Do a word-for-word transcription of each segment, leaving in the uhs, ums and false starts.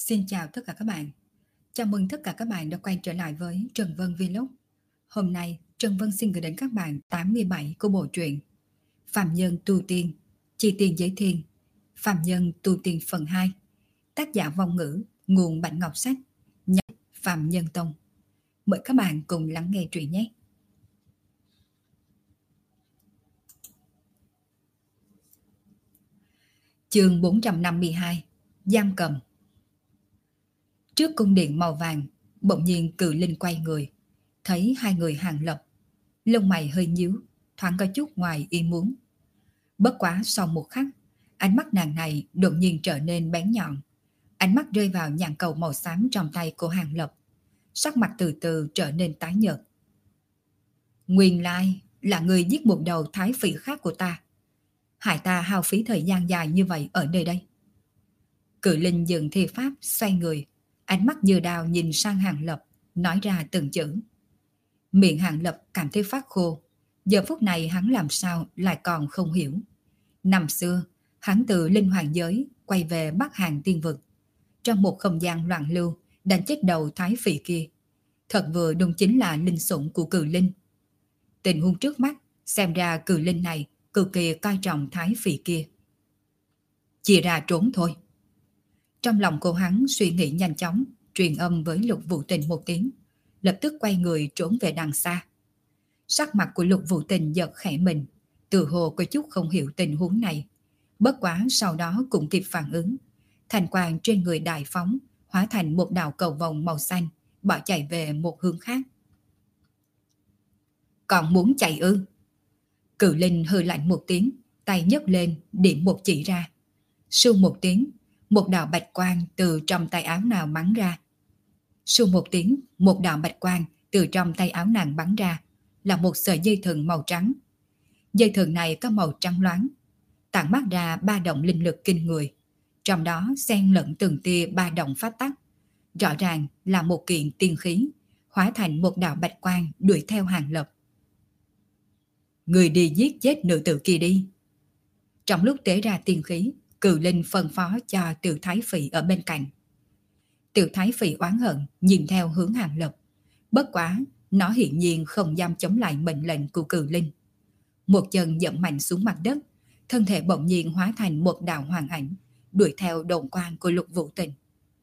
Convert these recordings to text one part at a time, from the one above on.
Xin chào tất cả các bạn. Chào mừng tất cả các bạn đã quay trở lại với Trần Vân Vlog. Hôm nay, Trần Vân xin gửi đến các bạn tám mươi bảy của bộ truyện Phạm Nhân Tu Tiên, Chi Tiên Giới Thiên, Phạm Nhân Tu Tiên phần hai. Tác giả Vong Ngữ, nguồn Bạch Ngọc Sách, nhạc Phạm Nhân Tông. Mời các bạn cùng lắng nghe truyện nhé. Chương bốn trăm năm mươi hai, Giam cầm. Trước cung điện màu vàng, bỗng nhiên Cự Linh quay người, thấy hai người Hàng Lập. Lông mày hơi nhíu, thoáng có chút ngoài ý muốn. Bất quá sau một khắc, ánh mắt nàng này đột nhiên trở nên bén nhọn. Ánh mắt rơi vào nhạn cầu màu xám trong tay của Hàng Lập. Sắc mặt từ từ trở nên tái nhợt. Nguyên lai là người giết một đầu thái phỉ khác của ta. Hại ta hao phí thời gian dài như vậy ở nơi đây. Cự Linh dừng thi pháp xoay người, ánh mắt như đào nhìn sang Hàng Lập, nói ra từng chữ. Miệng Hàng Lập cảm thấy phát khô. Giờ phút này hắn làm sao lại còn không hiểu. Năm xưa, hắn từ linh hoàng giới quay về Bắc Hàng tiên vực. Trong một không gian loạn lưu, đánh chết đầu thái phỉ kia. Thật vừa đúng chính là linh sủng của Cự Linh. Tình huống trước mắt, xem ra Cự Linh này cực kỳ coi trọng thái phỉ kia. Chia ra trốn thôi. Trong lòng cô hắn suy nghĩ nhanh chóng, truyền âm với Lục Vũ Tình một tiếng, lập tức quay người trốn về đằng xa. Sắc mặt của Lục Vũ Tình giật khẽ mình, tự hồ có chút không hiểu tình huống này. Bất quá sau đó cũng kịp phản ứng. Thành quang trên người đại phóng, hóa thành một đạo cầu vồng màu xanh, bỏ chạy về một hướng khác. Còn muốn chạy ư? Cự Linh hừ lạnh một tiếng, tay nhấc lên, điểm một chỉ ra. Sưu một tiếng, một đạo bạch quang từ trong tay áo nàng bắn ra. Sưu một tiếng, một đạo bạch quang từ trong tay áo nàng bắn ra, là một sợi dây thừng màu trắng. Dây thừng này có màu trắng loáng, tản mát ra ba động linh lực kinh người, trong đó xen lẫn từng tia ba động phát tắc. Rõ ràng là một kiện tiên khí, hóa thành một đạo bạch quang đuổi theo Hàng Lập. Người đi giết chết nữ tử kia đi. Trong lúc tế ra tiên khí, Cự Linh phân phó cho Tiểu Thái Phỉ ở bên cạnh. Tiểu Thái Phỉ oán hận nhìn theo hướng Hàng Lập. Bất quá, nó hiển nhiên không dám chống lại mệnh lệnh của Cự Linh. Một chân dẫm mạnh xuống mặt đất, thân thể bỗng nhiên hóa thành một đạo hoàng ảnh, đuổi theo độn quang của Lục Vũ Tình.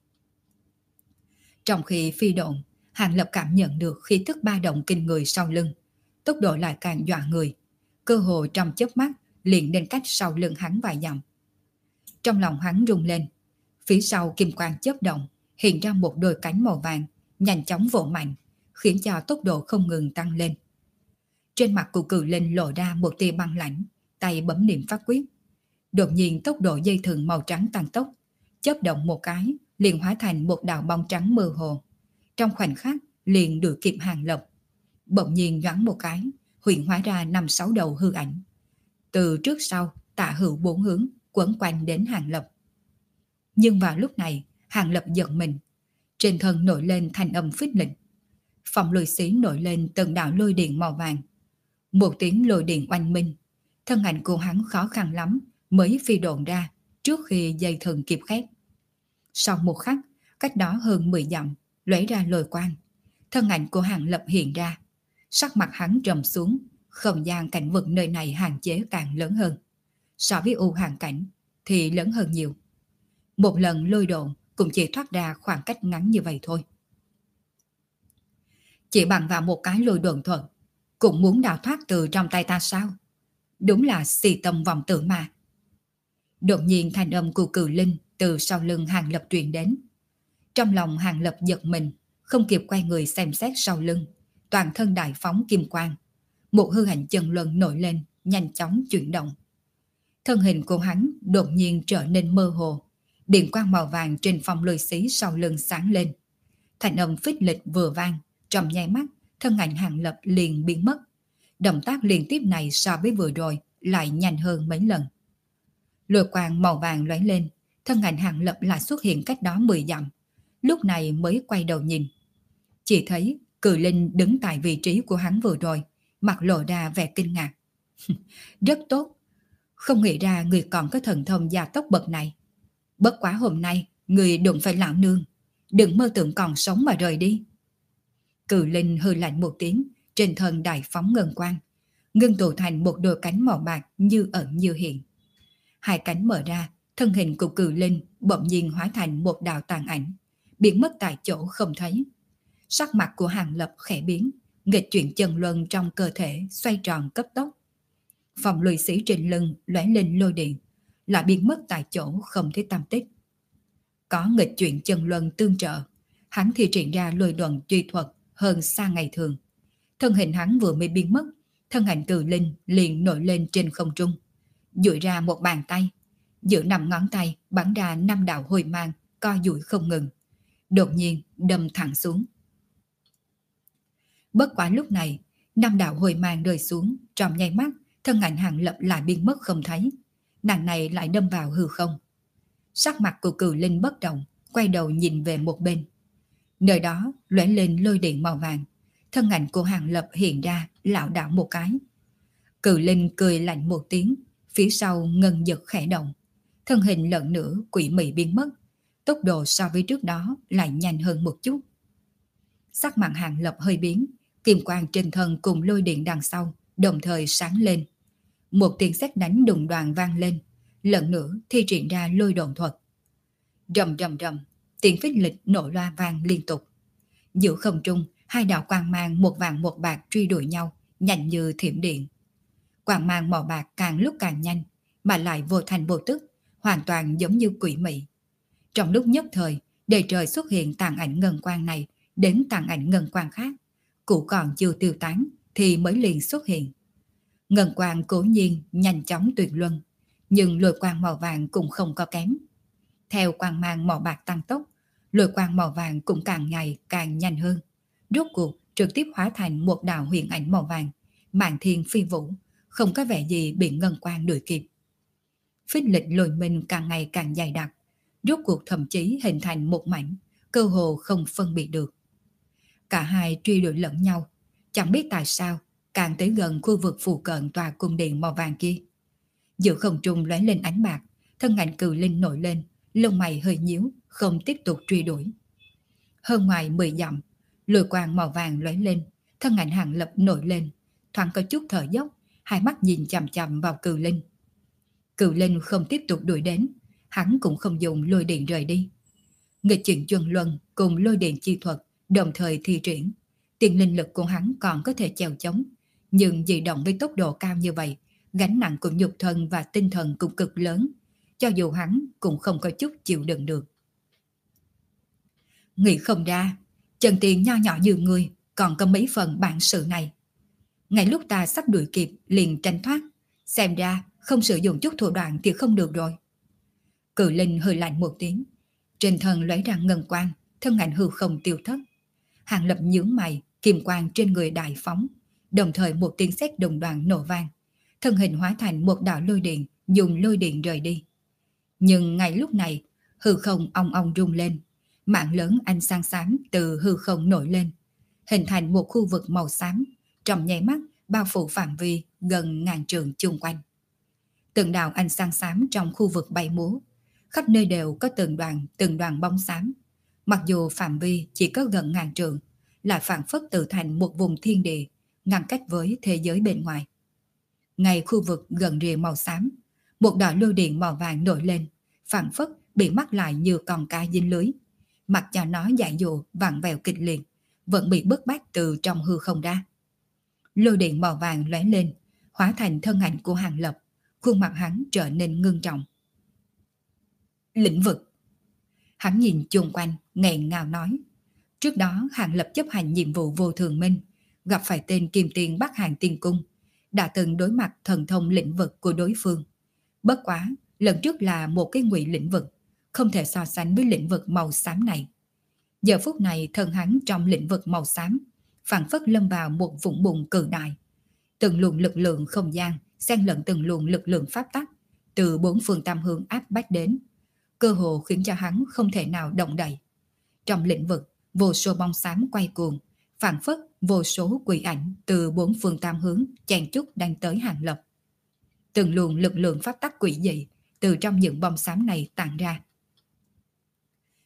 Trong khi phi độn, Hàng Lập cảm nhận được khí tức ba động kinh người sau lưng, tốc độ lại càng dọa người, cơ hồ trong chớp mắt liền đến cách sau lưng hắn vài dặm. Trong lòng hắn rung lên, phía sau kim quang chớp động, hiện ra một đôi cánh màu vàng, nhanh chóng vỗ mạnh, khiến cho tốc độ không ngừng tăng lên. Trên mặt của Cự Linh lộ ra một tia băng lãnh, tay bấm niệm pháp quyết. Đột nhiên tốc độ dây thừng màu trắng tăng tốc, chớp động một cái, liền hóa thành một đạo bóng trắng mơ hồ. Trong khoảnh khắc, liền đuổi kịp Hàng Lập. Bỗng nhiên nhoáng một cái, hiện hóa ra năm sáu đầu hư ảnh. Từ trước sau, tả hữu bốn hướng, quấn quanh đến Hàng Lập. Nhưng vào lúc này, Hàng Lập giật mình. Trên thân nổi lên thanh âm phích lịch. Phòng lôi xí nổi lên từng đạo lôi điện màu vàng. Một tiếng lôi điện oanh minh. Thân ảnh của hắn khó khăn lắm mới phi độn ra trước khi dây thừng kịp khép. Sau một khắc, cách đó hơn mười dặm, lóe ra lôi quang. Thân ảnh của Hàng Lập hiện ra. Sắc mặt hắn trầm xuống, không gian cảnh vực nơi này hạn chế càng lớn hơn. So với u hàng cảnh thì lớn hơn nhiều. Một lần lôi độn cũng chỉ thoát ra khoảng cách ngắn như vậy thôi. Chỉ bằng vào một cái lôi độn thuận, cũng muốn đào thoát từ trong tay ta sao? Đúng là xì tâm vọng tưởng mà. Đột nhiên thanh âm của Cự Linh từ sau lưng Hàng Lập truyền đến. Trong lòng Hàng Lập giật mình, không kịp quay người xem xét sau lưng, toàn thân đại phóng kim quang. Một hư ảnh chân luân nổi lên, nhanh chóng chuyển động. Thân hình của hắn đột nhiên trở nên mơ hồ. Điện quang màu vàng trên phong lôi xí sau lưng sáng lên. Thành âm phích lịch vừa vang, trong nháy mắt, thân ảnh Hàng Lập liền biến mất. Động tác liên tiếp này so với vừa rồi lại nhanh hơn mấy lần. Lôi quang màu vàng lóe lên, thân ảnh Hàng Lập lại xuất hiện cách đó mười dặm. Lúc này mới quay đầu nhìn. Chỉ thấy Cự Linh đứng tại vị trí của hắn vừa rồi, mặt lộ ra vẻ kinh ngạc. Rất tốt. Không nghĩ ra người còn có thần thông gia tốc bậc này. Bất quá hôm nay, Người đụng phải lão nương, đừng mơ tưởng còn sống mà rời đi. Cự linh hừ lạnh một tiếng, trên thân đại phóng ngân quang, ngưng tụ thành một đôi cánh màu bạc như ẩn như hiện. Hai cánh mở ra, thân hình của cự linh bỗng nhiên hóa thành một đạo tàn ảnh, biến mất tại chỗ không thấy. Sắc mặt của Hàng Lập khẽ biến, nghịch chuyển chân luân trong cơ thể xoay tròn cấp tốc. Phòng lùi sĩ trên lưng lóe lên lôi điện, lại biến mất tại chỗ không thấy tăm tích. Có nghịch chuyển chân luân tương trợ, hắn thi triển ra lôi đoạn truy thuật hơn xa ngày thường. Thân hình hắn vừa mới biến mất, thân ảnh cự linh liền nổi lên trên không trung, duỗi ra một bàn tay, giữa năm ngón tay bắn ra năm đạo hồi mang co duỗi không ngừng, đột nhiên đâm thẳng xuống. Bất quá lúc này, năm đạo hồi mang rơi xuống, trong nháy mắt, thân ảnh Hàng Lập lại biến mất không thấy. Nàng này lại đâm vào hư không. Sắc mặt của cự linh bất động, quay đầu nhìn về một bên. Nơi đó lóe lên lôi điện màu vàng, thân ảnh của Hàng Lập hiện ra lảo đảo một cái. Cự linh cười lạnh một tiếng, phía sau ngân giật khẽ động, thân hình lần nữa quỷ mị biến mất, tốc độ so với trước đó lại nhanh hơn một chút. Sắc mặt Hàng Lập hơi biến, kim quang trên thân cùng lôi điện đằng sau đồng thời sáng lên. Một tiếng sét đánh đùng đoàn vang lên, lần nữa thi triển ra lôi độn thuật. Rầm rầm rầm, tiếng phích lịch nổ loa vang liên tục. Giữa không trung, hai đạo quang mang một vàng một bạc truy đuổi nhau, nhanh như thiểm điện. Quang mang màu bạc càng lúc càng nhanh, mà lại vô thành vô tức, hoàn toàn giống như quỷ mị. Trong lúc nhất thời, đầy trời xuất hiện tàn ảnh ngân quang này đến tàn ảnh ngân quang khác, cũ còn chưa tiêu tán thì mới liền xuất hiện. Ngân quang cố nhiên nhanh chóng tuyệt luân, nhưng lôi quang màu vàng cũng không có kém. Theo quang mang màu bạc tăng tốc, lôi quang màu vàng cũng càng ngày càng nhanh hơn. Rốt cuộc trực tiếp hóa thành một đạo huyền ảnh màu vàng, mạn thiên phi vũ, không có vẻ gì bị ngân quang đuổi kịp. Phích lịch lôi minh càng ngày càng dày đặc, rốt cuộc thậm chí hình thành một mảnh, cơ hồ không phân biệt được. Cả hai truy đuổi lẫn nhau, chẳng biết tại sao càng tới gần khu vực phụ cận tòa cung điện màu vàng kia. Giữa không trung lóe lên ánh bạc, thân ảnh cự linh nổi lên, lông mày hơi nhíu, không tiếp tục truy đuổi. Hơn ngoài mười dặm, lôi quang màu vàng lóe lên, thân ảnh Hàng Lập nổi lên, thoáng có chút thở dốc, hai mắt nhìn chằm chằm vào cự linh. Cự linh không tiếp tục đuổi đến, hắn cũng không dùng lôi điện rời đi. Nghịch chuyển chuẩn luân cùng lôi điện chi thuật đồng thời thi triển, tiền linh lực của hắn còn có thể chèo chống, nhưng di động với tốc độ cao như vậy, gánh nặng của nhục thân và tinh thần cũng cực lớn, cho dù hắn cũng không có chút chịu đựng được. Nghĩ không ra, Trần Tiền nho nhỏ như người còn có mấy phần bản sự này. Ngay lúc ta sắp đuổi kịp liền tranh thoát, xem ra không sử dụng chút thủ đoạn thì không được rồi. Cự linh hơi lạnh một tiếng, trên thân lóe ra ngân quang, thân ảnh hư không tiêu thất. Hàng Lập nhướng mày, kim quang trên người đại phóng, đồng thời một tiếng sét đồng đoàn nổ vang, thân hình hóa thành một đạo lôi điện, dùng lôi điện rời đi. Nhưng ngay lúc này, hư không ong ong rung lên, mạng lớn ánh sáng xám từ hư không nổi lên, hình thành một khu vực màu xám, trong nháy mắt bao phủ phạm vi gần ngàn trượng chung quanh. Từng đạo ánh sáng xám trong khu vực bay múa, khắp nơi đều có từng đoàn từng đoàn bóng xám. Mặc dù phạm vi chỉ có gần ngàn trượng, lại phản phất tự thành một vùng thiên địa, ngăn cách với thế giới bên ngoài. Ngay khu vực gần rìa màu xám, một đạo lôi điện màu vàng nổi lên, phản phất bị mắc lại như con cá dính lưới. Mặc cho nó dại dụ vặn vẹo kịch liệt, vẫn bị bức bách từ trong hư không ra. Lôi điện màu vàng lóe lên, hóa thành thân ảnh của Hàng Lập, khuôn mặt hắn trở nên ngưng trọng. Lĩnh vực. Hắn nhìn chung quanh, nghẹn ngào nói. Trước đó Hàng Lập chấp hành nhiệm vụ vô thường minh, gặp phải tên Kim Tiền Bắc Hàng Tiên Cung, đã từng đối mặt thần thông lĩnh vực của đối phương. Bất quá, lần trước là một cái ngụy lĩnh vực, không thể so sánh với lĩnh vực màu xám này. Giờ phút này thân hắn trong lĩnh vực màu xám, phản phất lâm vào một vũng bùn cự đại. Từng luồng lực lượng không gian, xen lẫn từng luồng lực lượng pháp tắc, từ bốn phương tam hướng áp bách đến, cơ hồ khiến cho hắn không thể nào động đậy. Trong lĩnh vực, vô số bóng xám quay cuồng, phản phất vô số quỷ ảnh từ bốn phương tam hướng chen chúc đang tới Hàng Lập. Từng luồng lực lượng pháp tắc quỷ dị từ trong những bom xám này tản ra.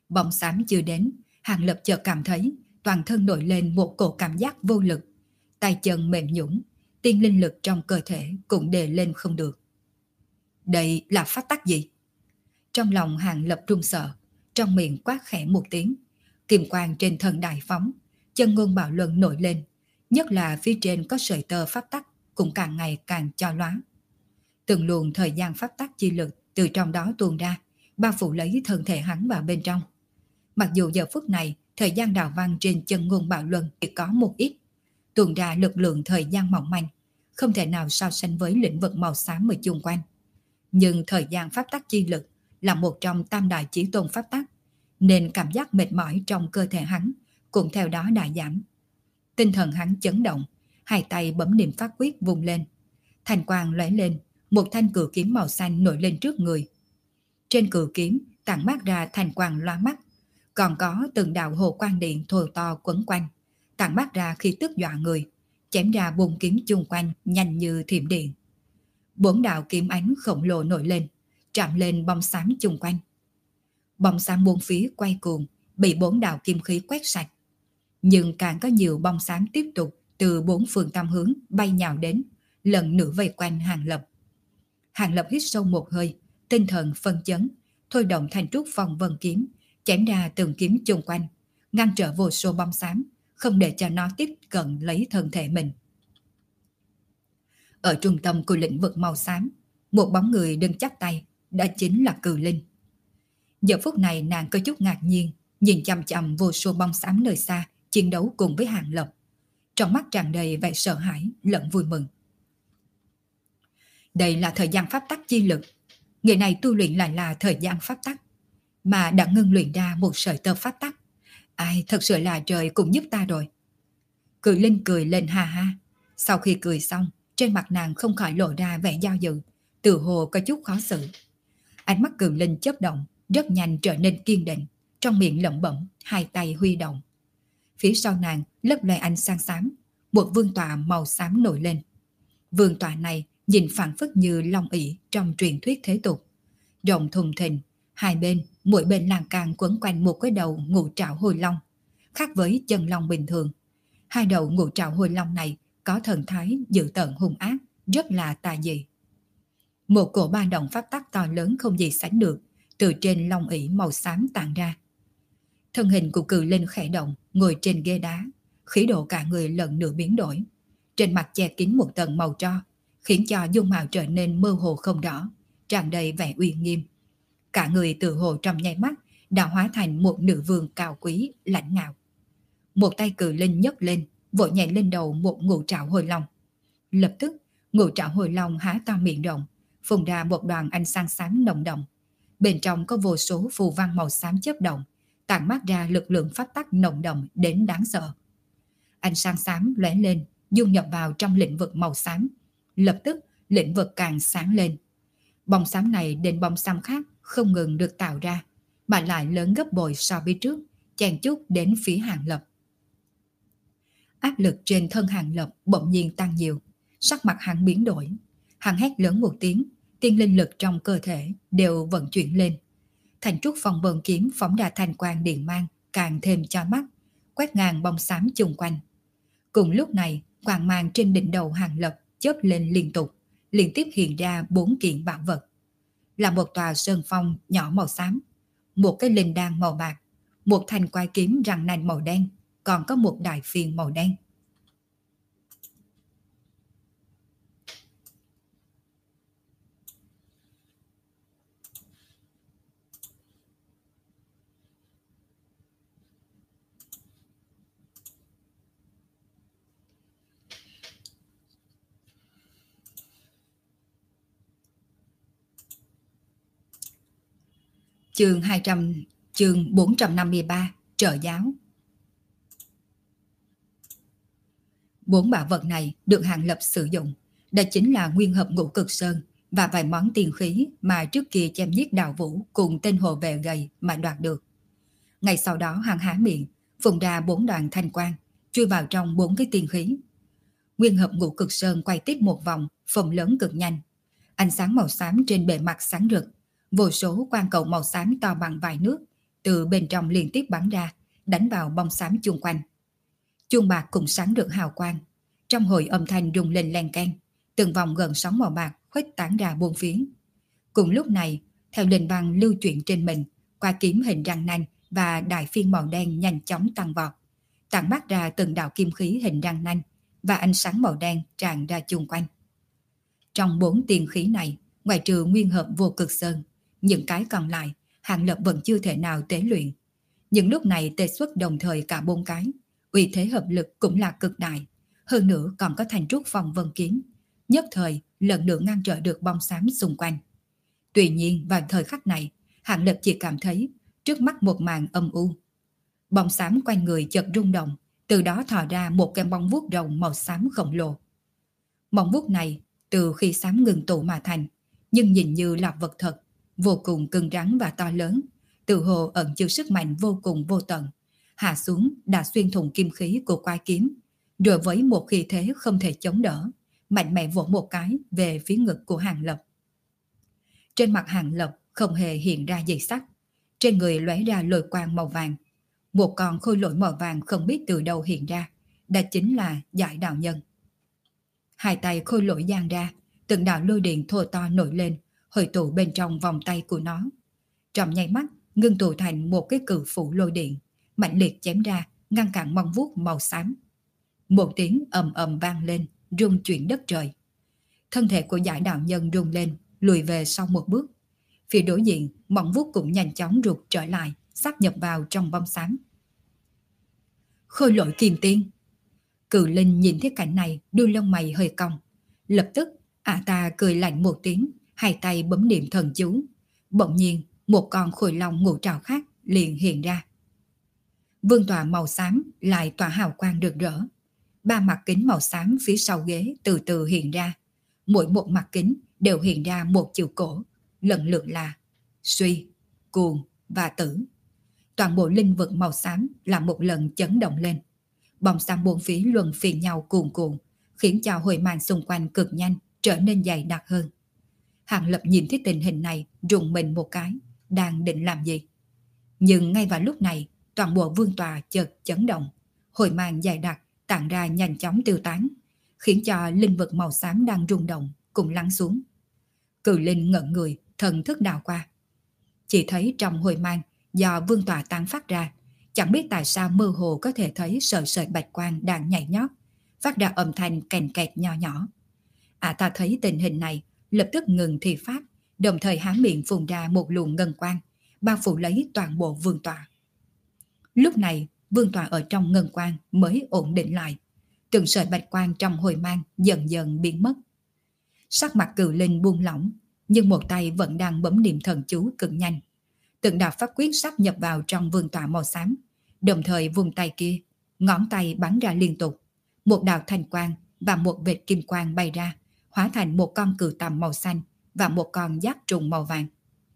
Bóng xám chưa đến, Hàng Lập chợt cảm thấy toàn thân nổi lên một cổ cảm giác vô lực, tay chân mềm nhũn, tiên linh lực trong cơ thể cũng đề lên không được. Đây là pháp tắc gì? Trong lòng Hàng Lập run sợ, trong miệng quát khẽ một tiếng, kim quang trên thân đại phóng, chân ngôn bạo luân nổi lên, nhất là phía trên có sợi tơ pháp tắc cũng càng ngày càng cho lóa. Từng luồng thời gian pháp tắc chi lực từ trong đó tuôn ra, bao phủ lấy thân thể hắn vào bên trong. Mặc dù giờ phút này thời gian đào văn trên chân ngôn bạo luân chỉ có một ít, tuôn ra lực lượng thời gian mỏng manh, không thể nào so sánh với lĩnh vực màu xám ở chung quanh. Nhưng thời gian pháp tắc chi lực là một trong tam đại chí tôn pháp tắc, nên cảm giác mệt mỏi trong cơ thể hắn cũng theo đó đã giảm. Tinh thần hắn chấn động, hai tay bấm niệm pháp quyết vung lên. Thanh quang lóe lên, một thanh cự kiếm màu xanh nổi lên trước người. Trên cự kiếm tản mát ra thanh quang loa mắt, còn có từng đạo hồ quang điện thô to quấn quanh, tản mát ra khi tức dọa người, chém ra bùng kiếm chung quanh nhanh như thiểm điện. Bốn đạo kiếm ánh khổng lồ nổi lên, chạm lên bóng xám chung quanh. Bóng xám bốn phía quay cuồng, bị bốn đạo kim khí quét sạch. Nhưng càng có nhiều bóng xám tiếp tục từ bốn phương tam hướng bay nhào đến, lần nữa vây quanh Hàng Lập. Hàng Lập hít sâu một hơi, tinh thần phân chấn, thôi động thành trúc phong vân kiếm, chém ra từng kiếm chung quanh, ngăn trở vô số bóng xám, không để cho nó tiếp cận lấy thân thể mình. Ở trung tâm của lĩnh vực màu xám, một bóng người đứng chắp tay, đó chính là Cừ Linh. Giờ phút này nàng có chút ngạc nhiên, nhìn chằm chằm vô số bóng xám nơi xa, chiến đấu cùng với Hàng Lập. Trong mắt tràn đầy vẻ sợ hãi lẫn vui mừng. Đây là thời gian pháp tắc chi lực. Người này tu luyện lại là thời gian pháp tắc, mà đã ngưng luyện ra một sợi tơ pháp tắc. Ai, thật sự là trời cũng giúp ta rồi. Cự Linh cười lên ha ha. Sau khi cười xong, trên mặt nàng không khỏi lộ ra vẻ dao dự, tự hồ có chút khó xử. Ánh mắt Cự Linh chớp động, rất nhanh trở nên kiên định, trong miệng lẩm bẩm, hai tay huy động. Phía sau nàng lấp loe ánh sáng xám, một vương tọa màu xám nổi lên. Vương tọa này nhìn phảng phất như long ỷ trong truyền thuyết thế tục, rộng thùng thình, hai bên mỗi bên lan can quấn quanh một cái đầu ngũ trảo hồi long, khác với chân long bình thường. Hai đầu ngũ trảo hồi long này có thần thái dữ tợn hung ác, rất là tà dị. Một cổ ba động pháp tắc to lớn không gì sánh được từ trên long ỷ màu xám tản ra. Thân hình của Cự Linh khẽ động, ngồi trên ghế đá, khí độ cả người lần nữa biến đổi. Trên mặt che kín một tầng màu tro, khiến cho dung mạo trở nên mơ hồ không rõ, tràn đầy vẻ uy nghiêm. Cả người tự hồ trong nháy mắt đã hóa thành một nữ vương cao quý, lãnh ngạo. Một tay Cự Linh nhấc lên, vội nhảy lên đầu một ngũ trảo hồi long. Lập tức, ngũ trảo hồi long há to miệng rộng, phun ra một đoàn ánh sáng xám nồng đậm. Bên trong có vô số phù văn màu xám chớp động, tản mát ra lực lượng pháp tắc nồng đậm đến đáng sợ. Ánh sáng xám lóe lên, dung nhập vào trong lĩnh vực màu xám. Lập tức, lĩnh vực càng sáng lên. Bóng xám này đến bóng xám khác không ngừng được tạo ra, mà lại lớn gấp bội so với trước, chen chúc đến phía Hàng Lập. Áp lực trên thân Hàng Lập bỗng nhiên tăng nhiều, sắc mặt hắn biến đổi. Hắn hét lớn một tiếng, tiên linh lực trong cơ thể đều vận chuyển lên. Thành trúc phong vân kiếm phóng ra thanh quang điện mang, càng thêm cho mắt, quét ngang bóng xám chung quanh. Cùng lúc này, quang mang trên đỉnh đầu Hàng Lập chớp lên liên tục, liên tiếp hiện ra bốn kiện bảo vật. Là một tòa sơn phong nhỏ màu xám, một cái linh đan màu bạc, một thanh quai kiếm răng nanh màu đen, còn có một đại phiên màu đen. Chương hai trăm, chương bốn trăm năm mươi ba, trợ giáo. Bốn bảo vật này được Hàng Lập sử dụng, đó chính là nguyên hợp ngũ cực sơn và vài món tiền khí mà trước kia chém giết Đạo Vũ cùng tên hộ vệ gầy mà đoạt được. Ngay sau đó hắn há miệng, phun ra bốn đoàn thanh quang, chui vào trong bốn cái tiền khí. Nguyên hợp ngũ cực sơn quay tiếp một vòng, phồng lớn cực nhanh. Ánh sáng màu xám trên bề mặt sáng rực, vô số quang cầu màu xám to bằng vài nước từ bên trong liên tiếp bắn ra, đánh vào bông xám chung quanh. Chuông bạc cũng sáng được hào quang, trong hồi âm thanh rung lên len keng, từng vòng gần sóng màu bạc khuếch tán ra bốn phía. Cùng lúc này, theo linh băng lưu chuyển trên mình, qua kiếm hình răng nanh và đại phiên màu đen nhanh chóng tăng vọt, tản mát ra từng đạo kim khí hình răng nanh và ánh sáng màu đen tràn ra chung quanh. Trong bốn tiên khí này, ngoài trừ nguyên hợp vô cực sơn, những cái còn lại Hàng Lập vẫn chưa thể nào tế luyện. Những lúc này tê xuất đồng thời cả bốn cái, uy thế hợp lực cũng là cực đại, hơn nữa còn có thành trúc phong vân kiếm, nhất thời lần nữa ngăn trở được bóng xám xung quanh. Tuy nhiên vào thời khắc này, Hàng Lập chỉ cảm thấy trước mắt một màn âm u. Bóng xám quanh người chợt rung động, từ đó thò ra một cái móng vuốt rồng màu xám khổng lồ. Móng vuốt này từ khi xám ngừng tụ mà thành, nhưng nhìn như là vật thật, vô cùng cứng rắn và to lớn, tự hồ ẩn chứa sức mạnh vô cùng vô tận, hạ xuống đã xuyên thủng kim khí của quái kiếm, rồi với một khí thế không thể chống đỡ, mạnh mẽ vỗ một cái về phía ngực của Hàng Lập. Trên mặt Hàng Lập không hề hiện ra gì sắc, trên người lóe ra lôi quang màu vàng. Một con khôi lỗi màu vàng không biết từ đâu hiện ra, đó chính là Giải Đạo Nhân. Hai tay khôi lỗi giang ra, từng đạo lôi điện thô to nổi lên, hội tụ bên trong vòng tay của nó. Trong nháy mắt, ngưng tụ thành một cái cự phủ lôi điện, mạnh liệt chém ra, ngăn cản móng vuốt màu xám. Một tiếng ầm ầm vang lên, rung chuyển đất trời. Thân thể của Giải Đạo Nhân rung lên, lùi về sau một bước. Phía đối diện, móng vuốt cũng nhanh chóng rụt trở lại, sáp nhập vào trong bóng xám. Khôi lỗi kim tiên. Cự Linh nhìn thấy cảnh này, đuôi lông mày hơi cong. Lập tức, ả ta cười lạnh một tiếng, hai tay bấm niệm thần chú. Bỗng nhiên, một con khôi long ngũ trảo khác liền hiện ra. Vương tọa màu xám lại tỏa hào quang rực rỡ. Ba mặt kính màu xám phía sau ghế từ từ hiện ra. Mỗi một mặt kính đều hiện ra một chữ cổ, lần lượt là Suy, Cuồng và Tử. Toàn bộ linh vực màu xám là một lần chấn động lên. Bóng xám bốn phía luân phiên nhau cuồn cuộn, khiến cho hồi màn xung quanh cực nhanh trở nên dày đặc hơn. Hàng Lập nhìn thấy tình hình này, rùng mình một cái, đang định làm gì. Nhưng ngay vào lúc này, toàn bộ vương tòa chợt chấn động, hồi màn dày đặc tản ra nhanh chóng tiêu tán, khiến cho linh vực màu xám đang rung động cùng lắng xuống. Cự Linh ngẩn người, thần thức đảo qua. Chỉ thấy trong hồi mang do vương tòa tán phát ra, chẳng biết tại sao mơ hồ có thể thấy sợi sợi bạch quang đang nhảy nhót, phát ra âm thanh kèn kẹt nho nhỏ. À ta thấy tình hình này, lập tức ngừng thi pháp, đồng thời há miệng phun ra một luồng ngân quang, bao phủ lấy toàn bộ vương tòa. Lúc này, vương tòa ở trong ngân quang mới ổn định lại, từng sợi bạch quang trong hồi mang dần dần biến mất. Sắc mặt Cự Linh buông lỏng, nhưng một tay vẫn đang bấm niệm thần chú cực nhanh. Từng đạo pháp quyết sắp nhập vào trong vương tọa màu xám, đồng thời vùng tay kia, ngón tay bắn ra liên tục. Một đạo thanh quang và một vệt kim quang bay ra, hóa thành một con cự tằm màu xanh và một con giáp trùng màu vàng.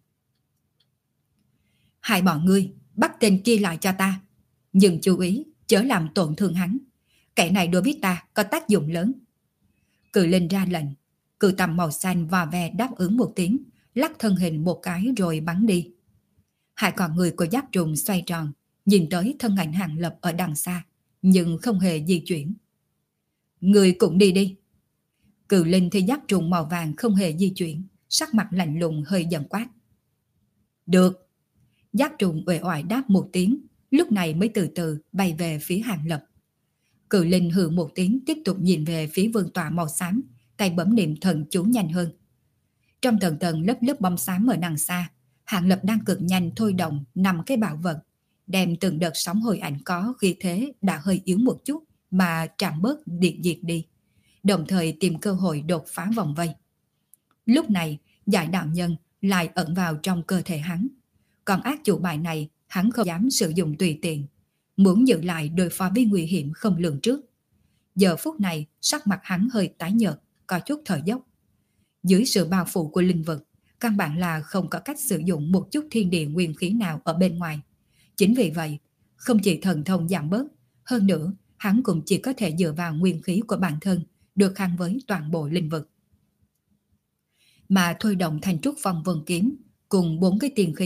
Hai bọn ngươi, bắt tên kia lại cho ta. Nhưng chú ý, chớ làm tổn thương hắn. Kẻ này đối với ta có tác dụng lớn. Cự Linh ra lệnh, cự tằm màu xanh vò ve đáp ứng một tiếng, lắc thân hình một cái rồi bắn đi. Hai con người của giáp trùng xoay tròn, nhìn tới thân ảnh Hàng Lập ở đằng xa, nhưng không hề di chuyển. Người cũng đi đi. Cự Linh thì giáp trùng màu vàng không hề di chuyển, sắc mặt lạnh lùng hơi giận quát. Được. Giáp trùng uể oải đáp một tiếng, lúc này mới từ từ bay về phía Hàng Lập. Cự Linh hừ một tiếng tiếp tục nhìn về phía vương tọa màu xám, tay bấm niệm thần chú nhanh hơn. Trong tầng tầng lớp lớp bóng xám ở đằng xa, Hàng Lập đang cực nhanh thôi động năm cái bảo vật, đem từng đợt sóng hồi ảnh có khi thế đã hơi yếu một chút mà chạm bớt điện diệt đi, đồng thời tìm cơ hội đột phá vòng vây. Lúc này, Giải Đạo Nhân lại ẩn vào trong cơ thể hắn. Còn ác chủ bài này hắn không dám sử dụng tùy tiện, muốn giữ lại đối phó với nguy hiểm không lường trước. Giờ phút này, sắc mặt hắn hơi tái nhợt, có chút thở dốc. Dưới sự bao phủ của linh vực, căn bản là không có cách sử dụng một chút thiên địa nguyên khí nào ở bên ngoài. Chính vì vậy, không chỉ thần thông giảm bớt, hơn nữa, hắn cũng chỉ có thể dựa vào nguyên khí của bản thân, được khăn với toàn bộ linh vực. Mà thôi động thành trúc phong vân kiếm, cùng bốn cái tiền khí,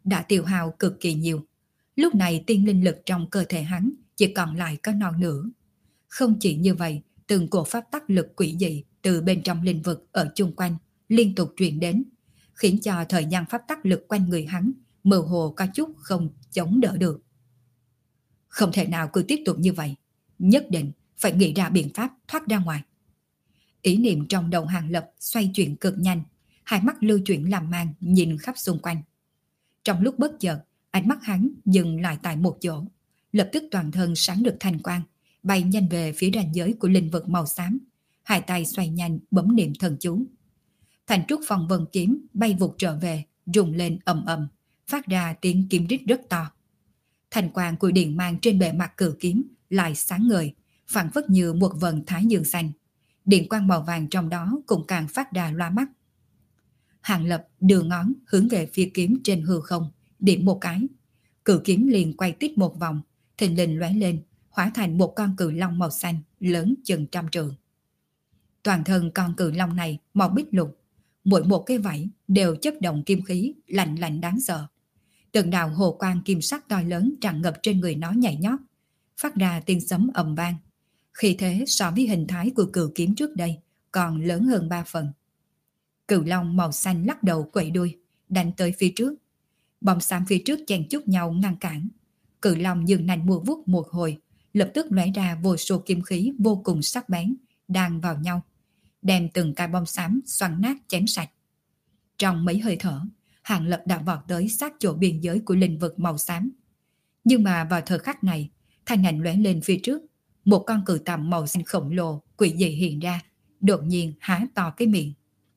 đã tiêu hao cực kỳ nhiều. Lúc này tiên linh lực trong cơ thể hắn chỉ còn lại có non nửa. Không chỉ như vậy, từng cổ pháp tắc lực quỷ dị từ bên trong linh vực ở chung quanh liên tục truyền đến, khiến cho thời gian pháp tắc lực quanh người hắn mơ hồ có chút không chống đỡ được. Không thể nào cứ tiếp tục như vậy, nhất định phải nghĩ ra biện pháp thoát ra ngoài. Ý niệm trong đầu Hàng Lập xoay chuyển cực nhanh, hai mắt lưu chuyển làm mang nhìn khắp xung quanh. Trong lúc bất chợt, ánh mắt hắn dừng lại tại một chỗ, lập tức toàn thân sáng được thanh quang, bay nhanh về phía ranh giới của linh vực màu xám, hai tay xoay nhanh bấm niệm thần chú. Thành trúc phong vân kiếm bay vụt trở về, rung lên ầm ầm, phát ra tiếng kiếm rít rất to. Thành quang của điện mang trên bề mặt cự kiếm lại sáng ngời, phảng phất như một vầng thái dương xanh. Điện quang màu vàng trong đó cũng càng phát ra loa mắt. Hàng Lập đưa ngón hướng về phía kiếm trên hư không, điểm một cái. Cự kiếm liền quay tít một vòng, thình lình lóe lên, hóa thành một con cự long màu xanh, lớn chừng trăm trượng. Toàn thân con cự long này màu bích lục, mỗi một cái vảy đều chất động kim khí, lạnh lạnh đáng sợ. Từng đạo hồ quang kim sắc to lớn tràn ngập trên người nó nhảy nhót, phát ra tiếng sấm ầm vang. Khi thế so với hình thái của cự kiếm trước đây còn lớn hơn ba phần. Cự long màu xanh lắc đầu quậy đuôi, đánh tới phía trước. Bóng xám phía trước chen chúc nhau ngăn cản. Cự long dừng nành mua vút một hồi, lập tức lóe ra vô số kim khí vô cùng sắc bén, đan vào nhau, đem từng cái bom xám xoắn nát chém sạch. Trong mấy hơi thở, Hàng Lập đã vọt tới sát chỗ biên giới của linh vực màu xám. Nhưng mà vào thời khắc này, thanh ảnh lóe lên phía trước, một con cự tằm màu xanh khổng lồ quỷ dị hiện ra, đột nhiên há to cái miệng.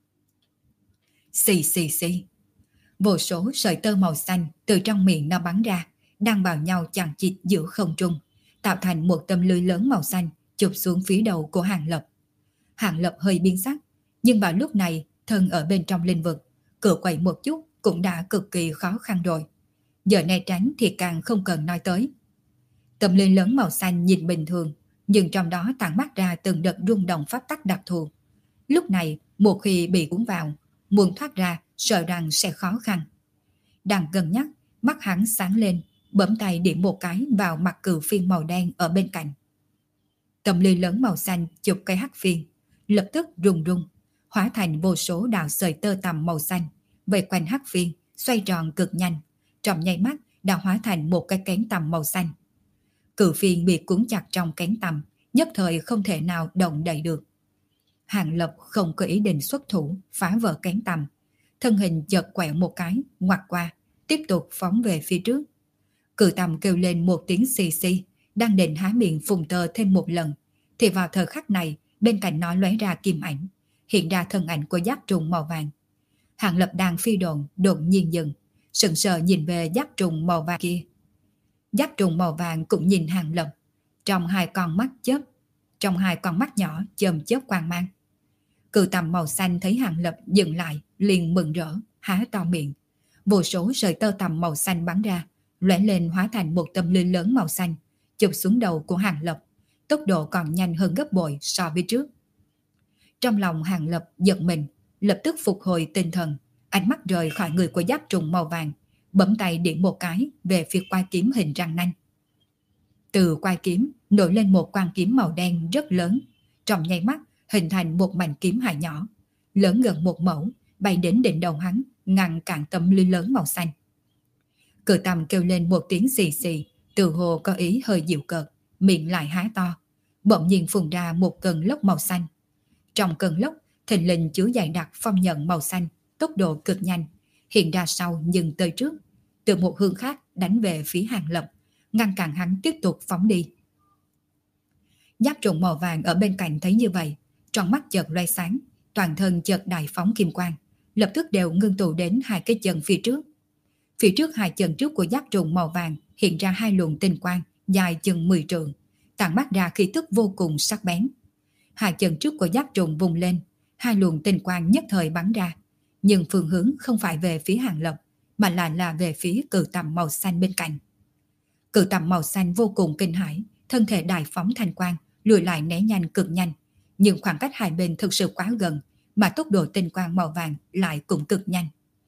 Xì xì xì. Vô số sợi tơ màu xanh từ trong miệng nó bắn ra, đang vào nhau chằng chịt giữa không trung, tạo thành một tấm lưới lớn màu xanh chụp xuống phía đầu của Hàng Lập. Hàng Lập hơi biến sắc, nhưng vào lúc này thân ở bên trong linh vực, cửa quậy một chút cũng đã cực kỳ khó khăn rồi. Giờ này tránh thì càng không cần nói tới. Tấm lưới lớn màu xanh nhìn bình thường, nhưng trong đó tản mát ra từng đợt rung động pháp tắc đặc thù. Lúc này một khi bị cuốn vào, muốn thoát ra sợ rằng sẽ khó khăn. Đang cân nhắc, mắt hắn sáng lên, bấm tay điểm một cái vào mặt cự phiên màu đen ở bên cạnh. Tấm lưới lớn màu xanh chụp cây hắc phiên, lập tức rung rung, hóa thành vô số đạo sợi tơ tằm màu xanh, vây quanh hắc phiên, xoay tròn cực nhanh, trong nháy mắt đã hóa thành một cái cánh tằm màu xanh. Cự phiên bị cuốn chặt trong cánh tằm, nhất thời không thể nào động đậy được. Hàng Lập không có ý định xuất thủ phá vỡ cánh tằm, thân hình chợt quẹo một cái, ngoặt qua, tiếp tục phóng về phía trước. Cự tằm kêu lên một tiếng xì xì, đang định há miệng phun tơ thêm một lần, thì vào thời khắc này bên cạnh nó lóe ra kim ảnh, hiện ra thân ảnh của giáp trùng màu vàng. Hàng Lập đang phi độn đột nhiên dừng, sững sờ nhìn về giáp trùng màu vàng kia. Giáp trùng màu vàng cũng nhìn Hàng Lập, trong hai con mắt chớp, trong hai con mắt nhỏ chớm chớp quang mang. Cự tằm màu xanh thấy Hàng Lập dừng lại, liền mừng rỡ, há to miệng. Vô số sợi tơ tằm màu xanh bắn ra, lóe lên hóa thành một tấm lưới lớn màu xanh, chụp xuống đầu của Hàng Lập, tốc độ còn nhanh hơn gấp bội so với trước. Trong lòng Hàng Lập giật mình, lập tức phục hồi tinh thần, ánh mắt rời khỏi người của giáp trùng màu vàng, bấm tay điểm một cái về phía quai kiếm hình răng nanh. Từ quai kiếm nổi lên một quang kiếm màu đen rất lớn, trong nháy mắt hình thành một mảnh kiếm hài nhỏ, lớn gần một mẫu, bay đến đỉnh đầu hắn, ngăn cản tấm lưới lớn màu xanh. Cự tằm kêu lên một tiếng xì xì, từ hồ có ý hơi dịu cợt, miệng lại há to, bỗng nhiên phun ra một cơn lốc màu xanh. Trong cơn lốc, thình lình chứa dày đặc phong nhận màu xanh, tốc độ cực nhanh, hiện ra sau nhưng tới trước, từ một hướng khác đánh về phía Hàng Lập, ngăn cản hắn tiếp tục phóng đi. Giáp trùng màu vàng ở bên cạnh thấy như vậy, trong mắt chợt loe sáng, toàn thân chợt đại phóng kim quang, lập tức đều ngưng tụ đến hai cái chân phía trước. Phía trước hai chân trước của giáp trùng màu vàng hiện ra hai luồng tinh quang dài chừng mười trượng, tản mát ra khí tức vô cùng sắc bén. Hai chân trước của giáp trùng vùng lên, hai luồng tinh quang nhất thời bắn ra, nhưng phương hướng không phải về phía Hàng Lập, mà là là về phía cự tằm màu xanh bên cạnh. Cự tằm màu xanh vô cùng kinh hãi, thân thể đại phóng thanh quang, lùi lại né nhanh cực nhanh, nhưng khoảng cách hai bên thực sự quá gần, mà tốc độ tinh quang màu vàng lại cũng cực nhanh.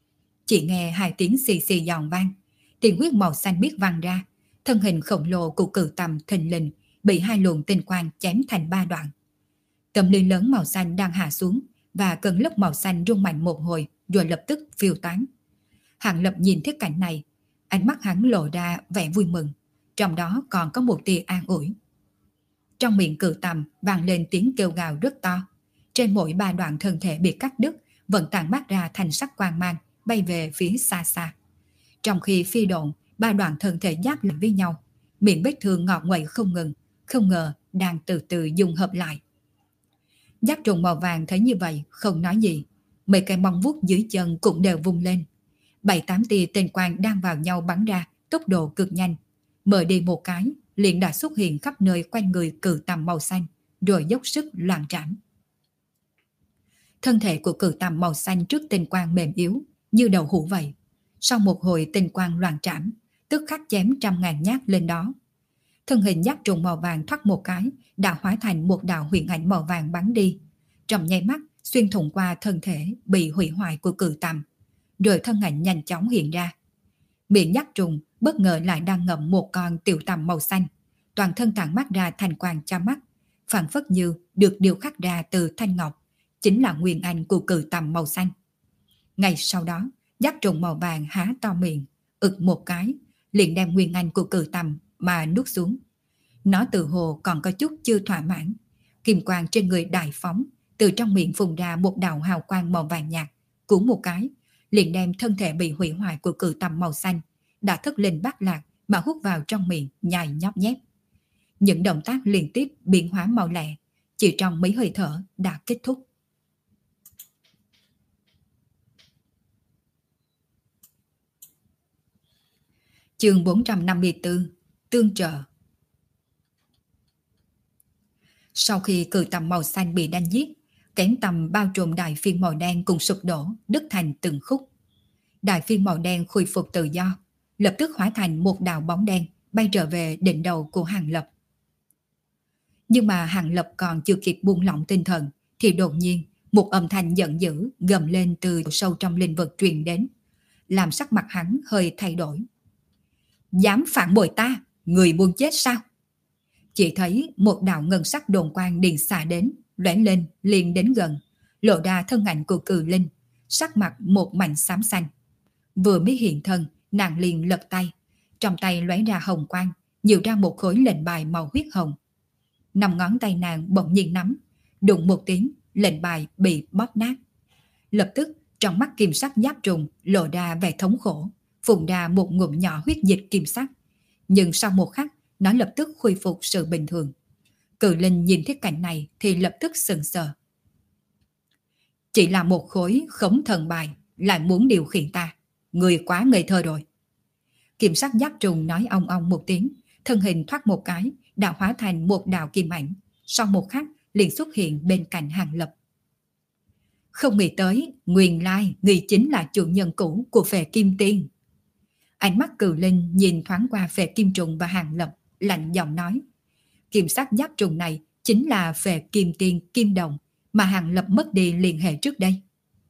Chỉ nghe hai tiếng xì xì giòn vang, tiền huyết màu xanh biếc văng ra, thân hình khổng lồ của cự tầm thình lình bị hai luồng tinh quang chém thành ba đoạn. Tấm lưới lớn màu xanh đang hạ xuống và cơn lốc màu xanh rung mạnh một hồi rồi lập tức phiêu tán. Hàng Lập nhìn thấy cảnh này, ánh mắt hắn lộ ra vẻ vui mừng, trong đó còn có một tia an ủi. Trong miệng cự tầm vang lên tiếng kêu gào rất to, trên mỗi ba đoạn thân thể bị cắt đứt vẫn tản mát ra thành sắc quang mang bay về phía xa xa. Trong khi phi độn, ba đoạn thân thể giáp lại với nhau, miệng vết thương ngọt nguậy không ngừng, không ngờ đang từ từ dung hợp lại. Giác trùng màu vàng thấy như vậy không nói gì, mấy cái móng vuốt dưới chân cũng đều vung lên. Bảy tám tia tên quang đang vào nhau bắn ra, tốc độ cực nhanh. Mở đi một cái, liền đã xuất hiện khắp nơi quanh người cự tầm màu xanh, rồi dốc sức loạn trảm. Thân thể của cự tầm màu xanh trước tên quang mềm yếu, như đầu hũ vậy. Sau một hồi tên quang loạn trảm, tức khắc chém trăm ngàn nhát lên đó. Thân hình giác trùng màu vàng thoát một cái, đã hóa thành một đạo huyền ảnh màu vàng bắn đi. Trong nháy mắt, xuyên thủng qua thân thể bị hủy hoại của cự tầm, rồi thân ảnh nhanh chóng hiện ra. Miệng giác trùng bất ngờ lại đang ngậm một con tiểu tầm màu xanh, toàn thân tản mắt ra thành quang cho mắt, phảng phất như được điêu khắc ra từ thanh ngọc, chính là nguyên anh của cự tầm màu xanh. Ngay sau đó, giác trùng màu vàng há to miệng, ực một cái, liền đem nguyên anh của cự tầm mà nuốt xuống. Nó tự hồ còn có chút chưa thỏa mãn, kim quang trên người đại phóng, từ trong miệng phun ra một đạo hào quang màu vàng nhạt, cuốn một cái, liền đem thân thể bị hủy hoại của cự tầm màu xanh đã thất linh bát lạc mà hút vào trong miệng nhai nhóp nhép. Những động tác liên tiếp biến hóa mau lẹ, chỉ trong mấy hơi thở đã kết thúc. Chương bốn trăm năm mươi tư, tương trợ. Sau khi cự tầm màu xanh bị đánh giết, kén tầm bao trùm đại phiên màu đen cùng sụp đổ, đứt thành từng khúc. Đại phiên màu đen khôi phục tự do, lập tức hóa thành một đạo bóng đen bay trở về đỉnh đầu của Hàng Lập. Nhưng mà Hàng Lập còn chưa kịp buông lỏng tinh thần, thì đột nhiên một âm thanh giận dữ gầm lên từ sâu trong linh vực truyền đến, làm sắc mặt hắn hơi thay đổi. Dám phản bội ta, người muốn chết sao? Chỉ thấy một đạo ngân sắc đồn quang điền xả đến, lóe lên liền đến gần, lộ ra thân ảnh của Cự Linh, sắc mặt một mảnh xám xanh. Vừa mới hiện thân, nàng liền lật tay, trong tay lóe ra hồng quang, nhiều ra một khối lệnh bài màu huyết hồng. Năm ngón tay nàng bỗng nhiên nắm, đụng một tiếng, lệnh bài bị bóp nát. Lập tức trong mắt kim sắc giáp trùng lộ ra vẻ thống khổ, phun ra một ngụm nhỏ huyết dịch kim sắc, nhưng sau một khắc nó lập tức khôi phục sự bình thường. Cự Linh nhìn thấy cảnh này thì lập tức sững sờ. Chỉ là một khối khống thần bài lại muốn điều khiển ta, người quá ngây thơ rồi. Kim sắc giáp trùng nói ong ong một tiếng, thân hình thoát một cái đã hóa thành một đạo kim ảnh, sau một khắc liền xuất hiện bên cạnh Hàng Lập. Không nghĩ tới, nguyên lai người chính là chủ nhân cũ của Phệ Kim Tiên. Ánh mắt Cự Linh nhìn thoáng qua Phệ Kim Trùng và Hàng Lập, lạnh giọng nói. Kim sắc giáp trùng này chính là Phệ Kim Tiên Kim Đồng mà Hàng Lập mất đi liên hệ trước đây.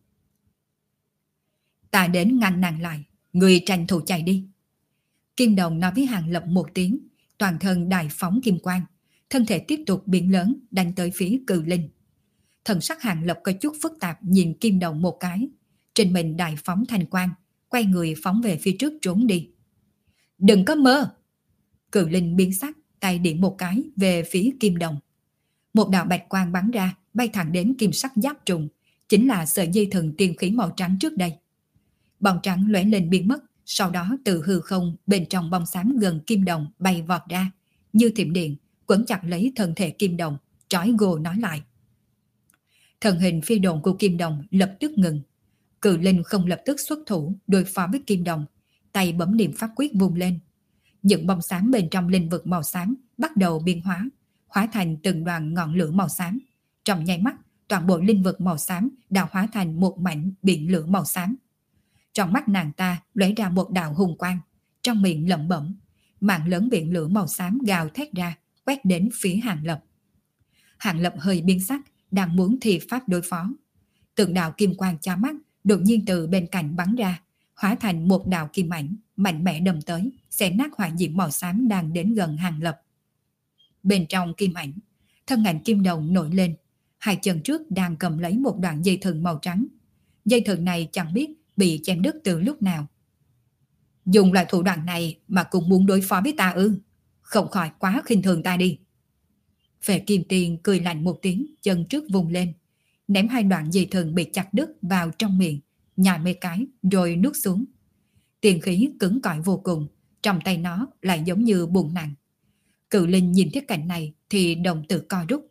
Ta đến ngăn nàng lại, người tranh thủ chạy đi. Kim Đồng nói với Hàng Lập một tiếng, toàn thân đại phóng kim quang, thân thể tiếp tục biến lớn đánh tới phía Cự Linh. Thần sắc Hàng Lập có chút phức tạp nhìn Kim Đồng một cái, trên mình đại phóng thành quang, quay người phóng về phía trước trốn đi. Đừng có mơ! Cự Linh biến sắc, tay điểm một cái về phía Kim Đồng. Một đạo bạch quang bắn ra, bay thẳng đến kim sắc giáp trùng, chính là sợi dây thần tiên khí màu trắng trước đây. Bóng trắng lóe lên biến mất, sau đó từ hư không bên trong bóng xám gần Kim Đồng bay vọt ra, như thiểm điện, quấn chặt lấy thân thể Kim Đồng, trói gô nói lại. Thần hình phi độn của Kim Đồng lập tức ngừng. Cự Linh không lập tức xuất thủ đối phó với Kim Đồng, tay bấm niệm pháp quyết vung lên. Những bóng xám bên trong linh vực màu xám bắt đầu biến hóa, hóa thành từng đoàn ngọn lửa màu xám. Trong nháy mắt, toàn bộ linh vực màu xám đã hóa thành một mảnh biển lửa màu xám. Trong mắt nàng ta lóe ra một đạo hùng quang, trong miệng lẩm bẩm, mạng lớn biển lửa màu xám gào thét ra, quét đến phía Hàng Lập. Hàng Lập hơi biến sắc, đang muốn thi pháp đối phó. Từng đạo kim quang chói mắt đột nhiên từ bên cạnh bắn ra, hóa thành một đạo kim ảnh mạnh mẽ đâm tới, xé nát hỏa diễm màu xám đang đến gần Hàng Lập. Bên trong kim ảnh, thân ảnh kim đồng nổi lên, hai chân trước đang cầm lấy một đoạn dây thừng màu trắng. Dây thừng này chẳng biết bị chém đứt từ lúc nào. Dùng loại thủ đoạn này mà cũng muốn đối phó với ta ư? Không khỏi quá khinh thường ta đi. Phệ Kim Tiên cười lạnh một tiếng, chân trước vùng lên, ném hai đoạn dây thừng bị chặt đứt vào trong miệng, nhai mấy cái rồi nuốt xuống. Tiền khí cứng cỏi vô cùng, trong tay nó lại giống như bùn nặng. Cự linh nhìn thấy cảnh này thì đồng tử co rút.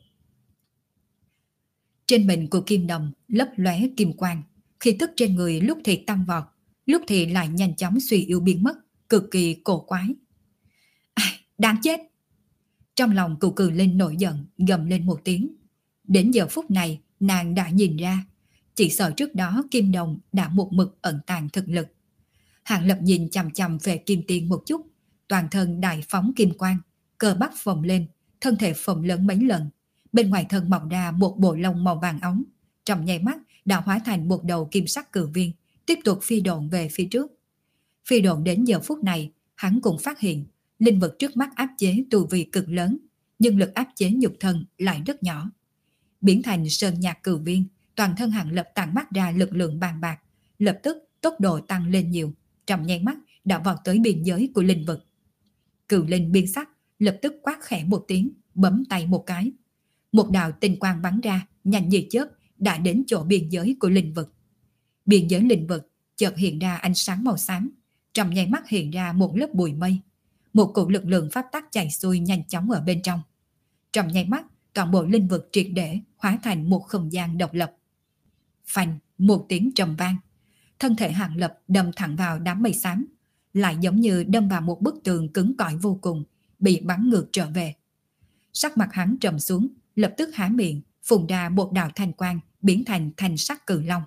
Trên mình của kim đồng lấp lóe kim quang, khí tức trên người lúc thì tăng vọt, lúc thì lại nhanh chóng suy yếu biến mất, cực kỳ cổ quái. À, đáng chết! Trong lòng cụ cự linh nổi giận, gầm lên một tiếng. Đến giờ phút này, nàng đã nhìn ra, chỉ sợ trước đó kim đồng đã một mực ẩn tàng thực lực. Hàng Lập nhìn chằm chằm về Kim Tiên một chút, toàn thân đại phóng kim quang, cơ bắp phồng lên, thân thể phồng lớn mấy lần. Bên ngoài thân mọc ra một bộ lông màu vàng óng, trong nháy mắt đã hóa thành một đầu kim sắc cự viên, tiếp tục phi độn về phía trước. Phi độn đến giờ phút này, hắn cũng phát hiện, linh vật trước mắt áp chế tu vi cực lớn, nhưng lực áp chế nhục thân lại rất nhỏ. Biến thành sơn nhạc cự viên, toàn thân Hàng Lập tản mắt ra lực lượng bàn bạc, lập tức tốc độ tăng lên nhiều, trong nháy mắt đã vọt tới biên giới của linh vực. Cự linh biến sắc, lập tức quát khẽ một tiếng, bấm tay một cái. Một đạo tinh quang bắn ra, nhanh như chớp, đã đến chỗ biên giới của linh vực. Biên giới linh vực chợt hiện ra ánh sáng màu xám, trong nháy mắt hiện ra một lớp bụi mây. Một cỗ lực lượng pháp tắc chảy xuôi nhanh chóng ở bên trong. Trong nháy mắt, toàn bộ linh vực triệt để hóa thành một không gian độc lập. Phanh, một tiếng trầm vang. Thân thể Hàng Lập đâm thẳng vào đám mây xám, lại giống như đâm vào một bức tường cứng cỏi vô cùng, bị bắn ngược trở về. Sắc mặt hắn trầm xuống, lập tức há miệng, phun ra một đạo thanh quang, biến thành thanh sắc cự long.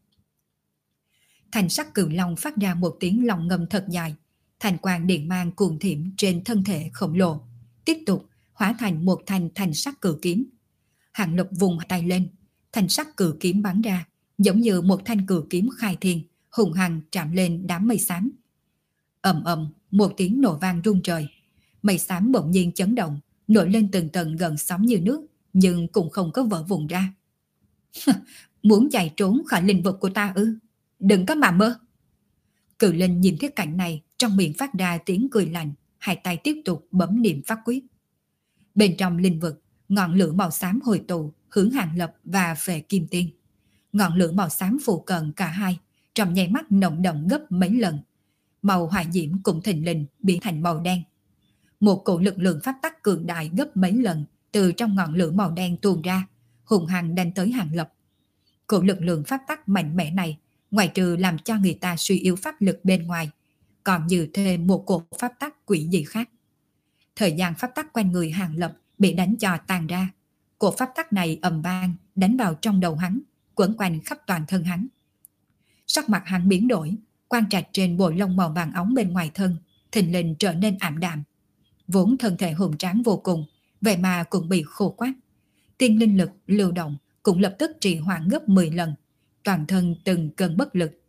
Thanh sắc cự long phát ra một tiếng long ngâm thật dài, thanh quang điện mang cuồng thiểm trên thân thể khổng lồ, tiếp tục hóa thành một thanh thanh sắc cự kiếm. Hàng Lập vùng tay lên, thanh sắc cự kiếm bắn ra, giống như một thanh cự kiếm khai thiên, hùng hăng chạm lên đám mây xám. Ầm ầm, một tiếng nổ vang rung trời, mây xám bỗng nhiên chấn động, nổi lên từng tầng gần sóng như nước, nhưng cũng không có vỡ vụn ra. Muốn chạy trốn khỏi linh vực của ta ư? Đừng có mà mơ! Cự linh nhìn thấy cảnh này, trong miệng phát ra tiếng cười lạnh, hai tay tiếp tục bấm niệm pháp quyết. Bên trong linh vực, ngọn lửa màu xám hồi tụ hướng Hàng Lập và Phệ Kim Tiên. Ngọn lửa màu xám phụ cận cả hai, trong nháy mắt nồng động gấp mấy lần. Màu hỏa diễm cũng thình lình biến thành màu đen. Một cổ lực lượng pháp tắc cường đại gấp mấy lần từ trong ngọn lửa màu đen tuôn ra, hùng hăng đánh tới Hàng Lập. Cổ lực lượng pháp tắc mạnh mẽ này, ngoài trừ làm cho người ta suy yếu pháp lực bên ngoài, còn như thêm một cổ pháp tắc quỷ dị khác. Thời gian pháp tắc quanh người Hàng Lập bị đánh cho tàn ra. Cổ pháp tắc này ầm vang đánh vào trong đầu hắn, quẩn quanh khắp toàn thân hắn. Sắc mặt hắn biến đổi, quan trạch trên bộ lông màu vàng óng bên ngoài thân thình lình trở nên ảm đạm. Vốn thân thể hùng tráng vô cùng, vậy mà cũng bị khô quát. Tiên linh lực lưu động cũng lập tức trì hoãn gấp mười lần, toàn thân từng cơn bất lực.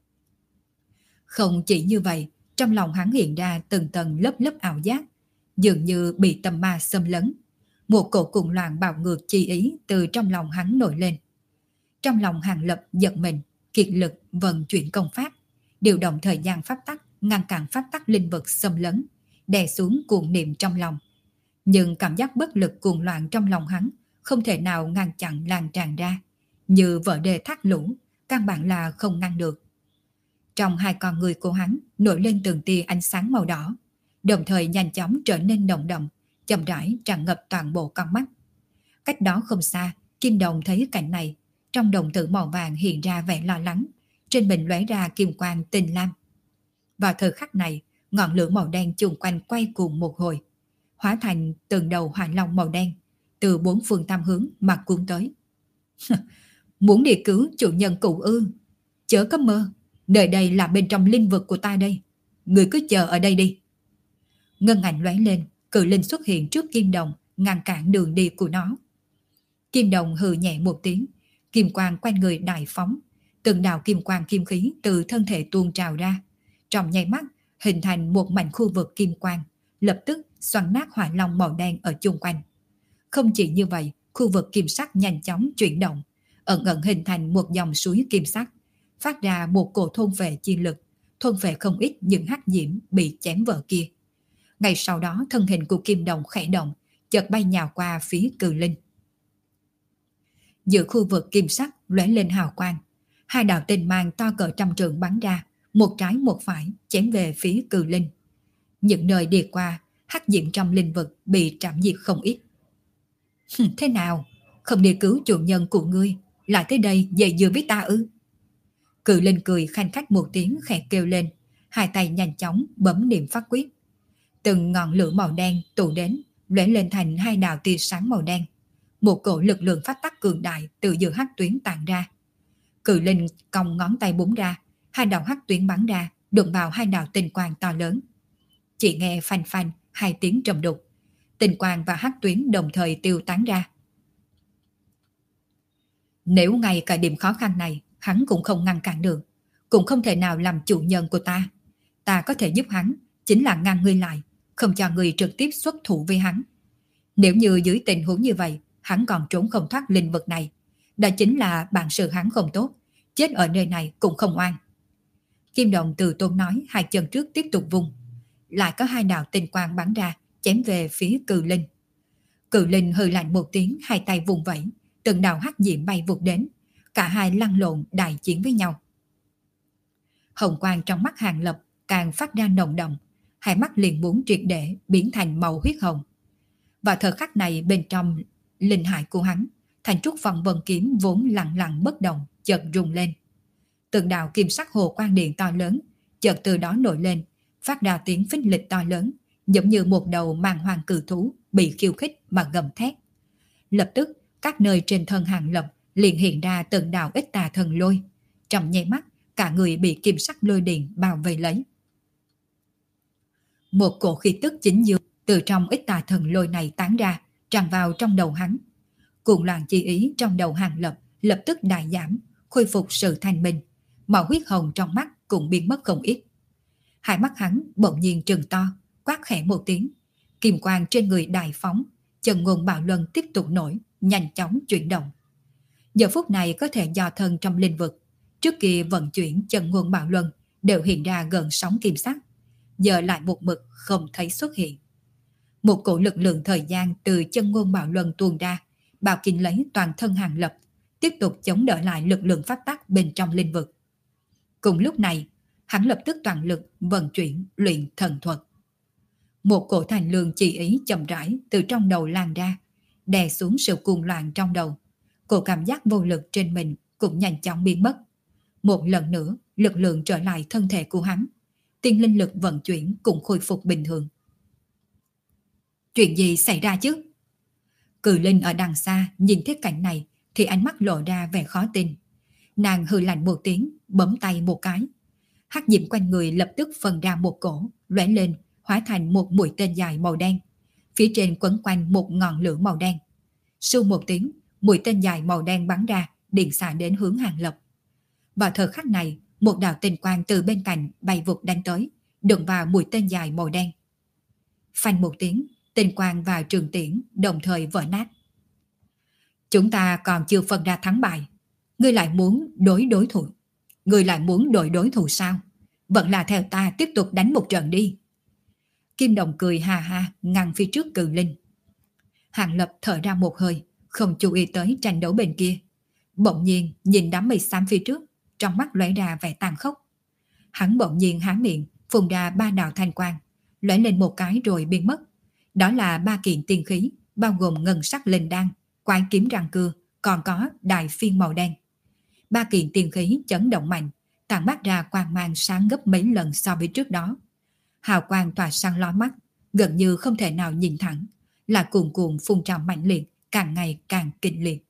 Không chỉ như vậy, trong lòng hắn hiện ra từng tầng lớp lớp ảo giác, dường như bị tâm ma xâm lấn. Một cổ cuồng loạn bạo ngược chi ý từ trong lòng hắn nổi lên. Trong lòng Hàng Lập giận mình, kiệt lực vận chuyển công pháp, điều động thời gian pháp tắc, ngăn cản pháp tắc linh vực xâm lấn, đè xuống cuồng niệm trong lòng. Nhưng cảm giác bất lực cuồng loạn trong lòng hắn không thể nào ngăn chặn lan tràn ra, như vỡ đê thác lũ, căn bản là không ngăn được. Trong hai con người của hắn nổi lên từng tia ánh sáng màu đỏ, đồng thời nhanh chóng trở nên nồng đậm, chậm rãi tràn ngập toàn bộ con mắt. Cách đó không xa, Kim Đồng thấy cảnh này, trong đồng tử màu vàng hiện ra vẻ lo lắng, trên mình lóe ra kim quang tinh lam. Vào thời khắc này, ngọn lửa màu đen chung quanh quay cuồng một hồi, hóa thành từng đầu hỏa long màu đen, từ bốn phương tam hướng mà cuốn tới. Muốn đi cứu chủ nhân cụ ư? Chớ có mơ, nơi đây là bên trong linh vực của ta đây. Người cứ chờ ở đây đi. Ngân ảnh lóe lên, cự linh xuất hiện trước Kim Đồng, ngăn cản đường đi của nó. Kim Đồng hừ nhẹ một tiếng, kim quang quanh người đại phóng, Từng đạo kim quang kim khí từ thân thể tuôn trào ra, trong nháy mắt hình thành một mảnh khu vực kim quang, lập tức xoắn nát hỏa long màu đen ở chung quanh. Không chỉ như vậy, khu vực kim sắc nhanh chóng chuyển động, ẩn ẩn hình thành một dòng suối kim sắc, phát ra một cổ thôn vệ chi lực, thôn vệ không ít những hắc diễm bị chém vỡ kia. Ngay sau đó thân hình của Kim Đồng khẽ động, chợt bay nhào qua phía Cự Linh. Giữa khu vực kim sắc lóe lên hào quang, hai đạo tinh mang to cỡ trăm trượng bắn ra, một trái một phải chém về phía Cự Linh. Những nơi đi qua, hắc diễm trong linh vực bị trảm diệt không ít. Thế nào? Không đi cứu chủ nhân của ngươi, lại tới đây dây dưa với ta ư? Cự Linh cười khanh khách một tiếng khẽ kêu lên, hai tay nhanh chóng bấm niệm pháp quyết. Từng ngọn lửa màu đen tụ đến, lóe lên thành hai đạo tia sáng màu đen. Một cổ lực lượng phát tắc cường đại từ giữa hắc tuyến tản ra. Cự Linh cong ngón tay búng ra, hai đạo hắc tuyến bắn ra, đụng vào hai đạo tinh quang to lớn. Chỉ nghe phanh phanh hai tiếng trầm đục, tinh quang và hắc tuyến đồng thời tiêu tán ra. Nếu ngay cả điểm khó khăn này hắn cũng không ngăn cản được, cũng không thể nào làm chủ nhân của ta. Ta có thể giúp hắn, chính là ngăn ngươi lại, không cho ngươi trực tiếp xuất thủ với hắn. Nếu như dưới tình huống như vậy, hắn còn trốn không thoát linh vực này, đó chính là bản sự hắn không tốt, chết ở nơi này cũng không oan. Kim Đồng từ tốn nói, hai chân trước tiếp tục vung, lại có hai đạo tinh quang bắn ra, chém về phía Cự Linh. Cự Linh hừ lạnh một tiếng, hai tay vùng vẫy, từng đạo hắc diễm bay vụt đến, cả hai lăn lộn đại chiến với nhau. Hồng quang trong mắt Hàng Lập càng phát ra nồng đậm, hai mắt liền muốn triệt để biến thành màu huyết hồng. Và thời khắc này bên trong linh hải của hắn, thành trúc phong vân kiếm vốn lặng lặng bất động, chợt rung lên. Từng đạo kim sắc hồ quang điện to lớn, chợt từ đó nổi lên, phát ra tiếng phích lịch to lớn, giống như một đầu màn hoàng cự thú bị khiêu khích mà gầm thét. Lập tức, các nơi trên thân Hàng Lập liền hiện ra từng đạo ít tà thần lôi, trong nháy mắt cả người bị kim sắc lôi điện bao vây lấy. Một cổ khí tức chính dương từ trong ít tà thần lôi này tán ra, tràn vào trong đầu hắn. Cuồng loạn chi ý trong đầu Hàng Lập lập tức đại giảm, khôi phục sự thanh minh, màu huyết hồng trong mắt cũng biến mất không ít. Hai mắt hắn bỗng nhiên trừng to, quát khẽ một tiếng, kim quang trên người đại phóng, chân ngôn bạo luân tiếp tục nổi, nhanh chóng chuyển động. Giờ phút này có thể do thân trong linh vực, trước kia vận chuyển chân ngôn bạo luân đều hiện ra gần sóng kim sắc, giờ lại một mực không thấy xuất hiện. Một cổ lực lượng thời gian từ chân ngôn bạo luân tuôn ra, bao kín lấy toàn thân Hàng Lập, tiếp tục chống đỡ lại lực lượng phát tắc bên trong linh vực. Cùng lúc này, hắn lập tức toàn lực vận chuyển luyện thần thuật. Một cổ thành lương chỉ ý chậm rãi từ trong đầu lan ra, đè xuống sự cuồng loạn trong đầu. Cổ cảm giác vô lực trên mình cũng nhanh chóng biến mất. Một lần nữa, lực lượng trở lại thân thể của hắn. Tiên linh lực vận chuyển cũng khôi phục bình thường. Chuyện gì xảy ra chứ? Cự Linh ở đằng xa nhìn thấy cảnh này thì ánh mắt lộ ra vẻ khó tin. Nàng hừ lạnh một tiếng, bấm tay một cái. Hắc diễm quanh người lập tức phân ra một cổ, lóe lên, hóa thành một mũi tên dài màu đen. Phía trên quấn quanh một ngọn lửa màu đen. Sưu một tiếng, mũi tên dài màu đen bắn ra, điện xạ đến hướng Hàng Lập. Vào thời khắc này, một đạo tinh quang từ bên cạnh bay vụt đánh tới, đụng vào mũi tên dài màu đen. Phanh một tiếng, tinh quang và trường tiễn đồng thời vỡ nát. Chúng ta còn chưa phân ra thắng bại, ngươi lại muốn đối đối thủ, ngươi lại muốn đổi đối thủ sao? Vẫn là theo ta tiếp tục đánh một trận đi. Kim Đồng cười ha ha ngăn phía trước Cự Linh. Hàng Lập thở ra một hơi, không chú ý tới tranh đấu bên kia. Bỗng nhiên nhìn đám mây xám phía trước, trong mắt lóe ra vẻ tàn khốc. Hắn bỗng nhiên há miệng, phun ra ba đạo thanh quang, lóe lên một cái rồi biến mất. Đó là ba kiện tiên khí, bao gồm ngân sắc linh đan, quái kiếm răng cưa, còn có đại phiên màu đen. Ba kiện tiên khí chấn động mạnh, tản mát ra quang mang sáng gấp mấy lần so với trước đó. Hào quang tỏa sang ló mắt, gần như không thể nào nhìn thẳng, là cuồn cuộn phun trào mạnh liệt, càng ngày càng kịch liệt.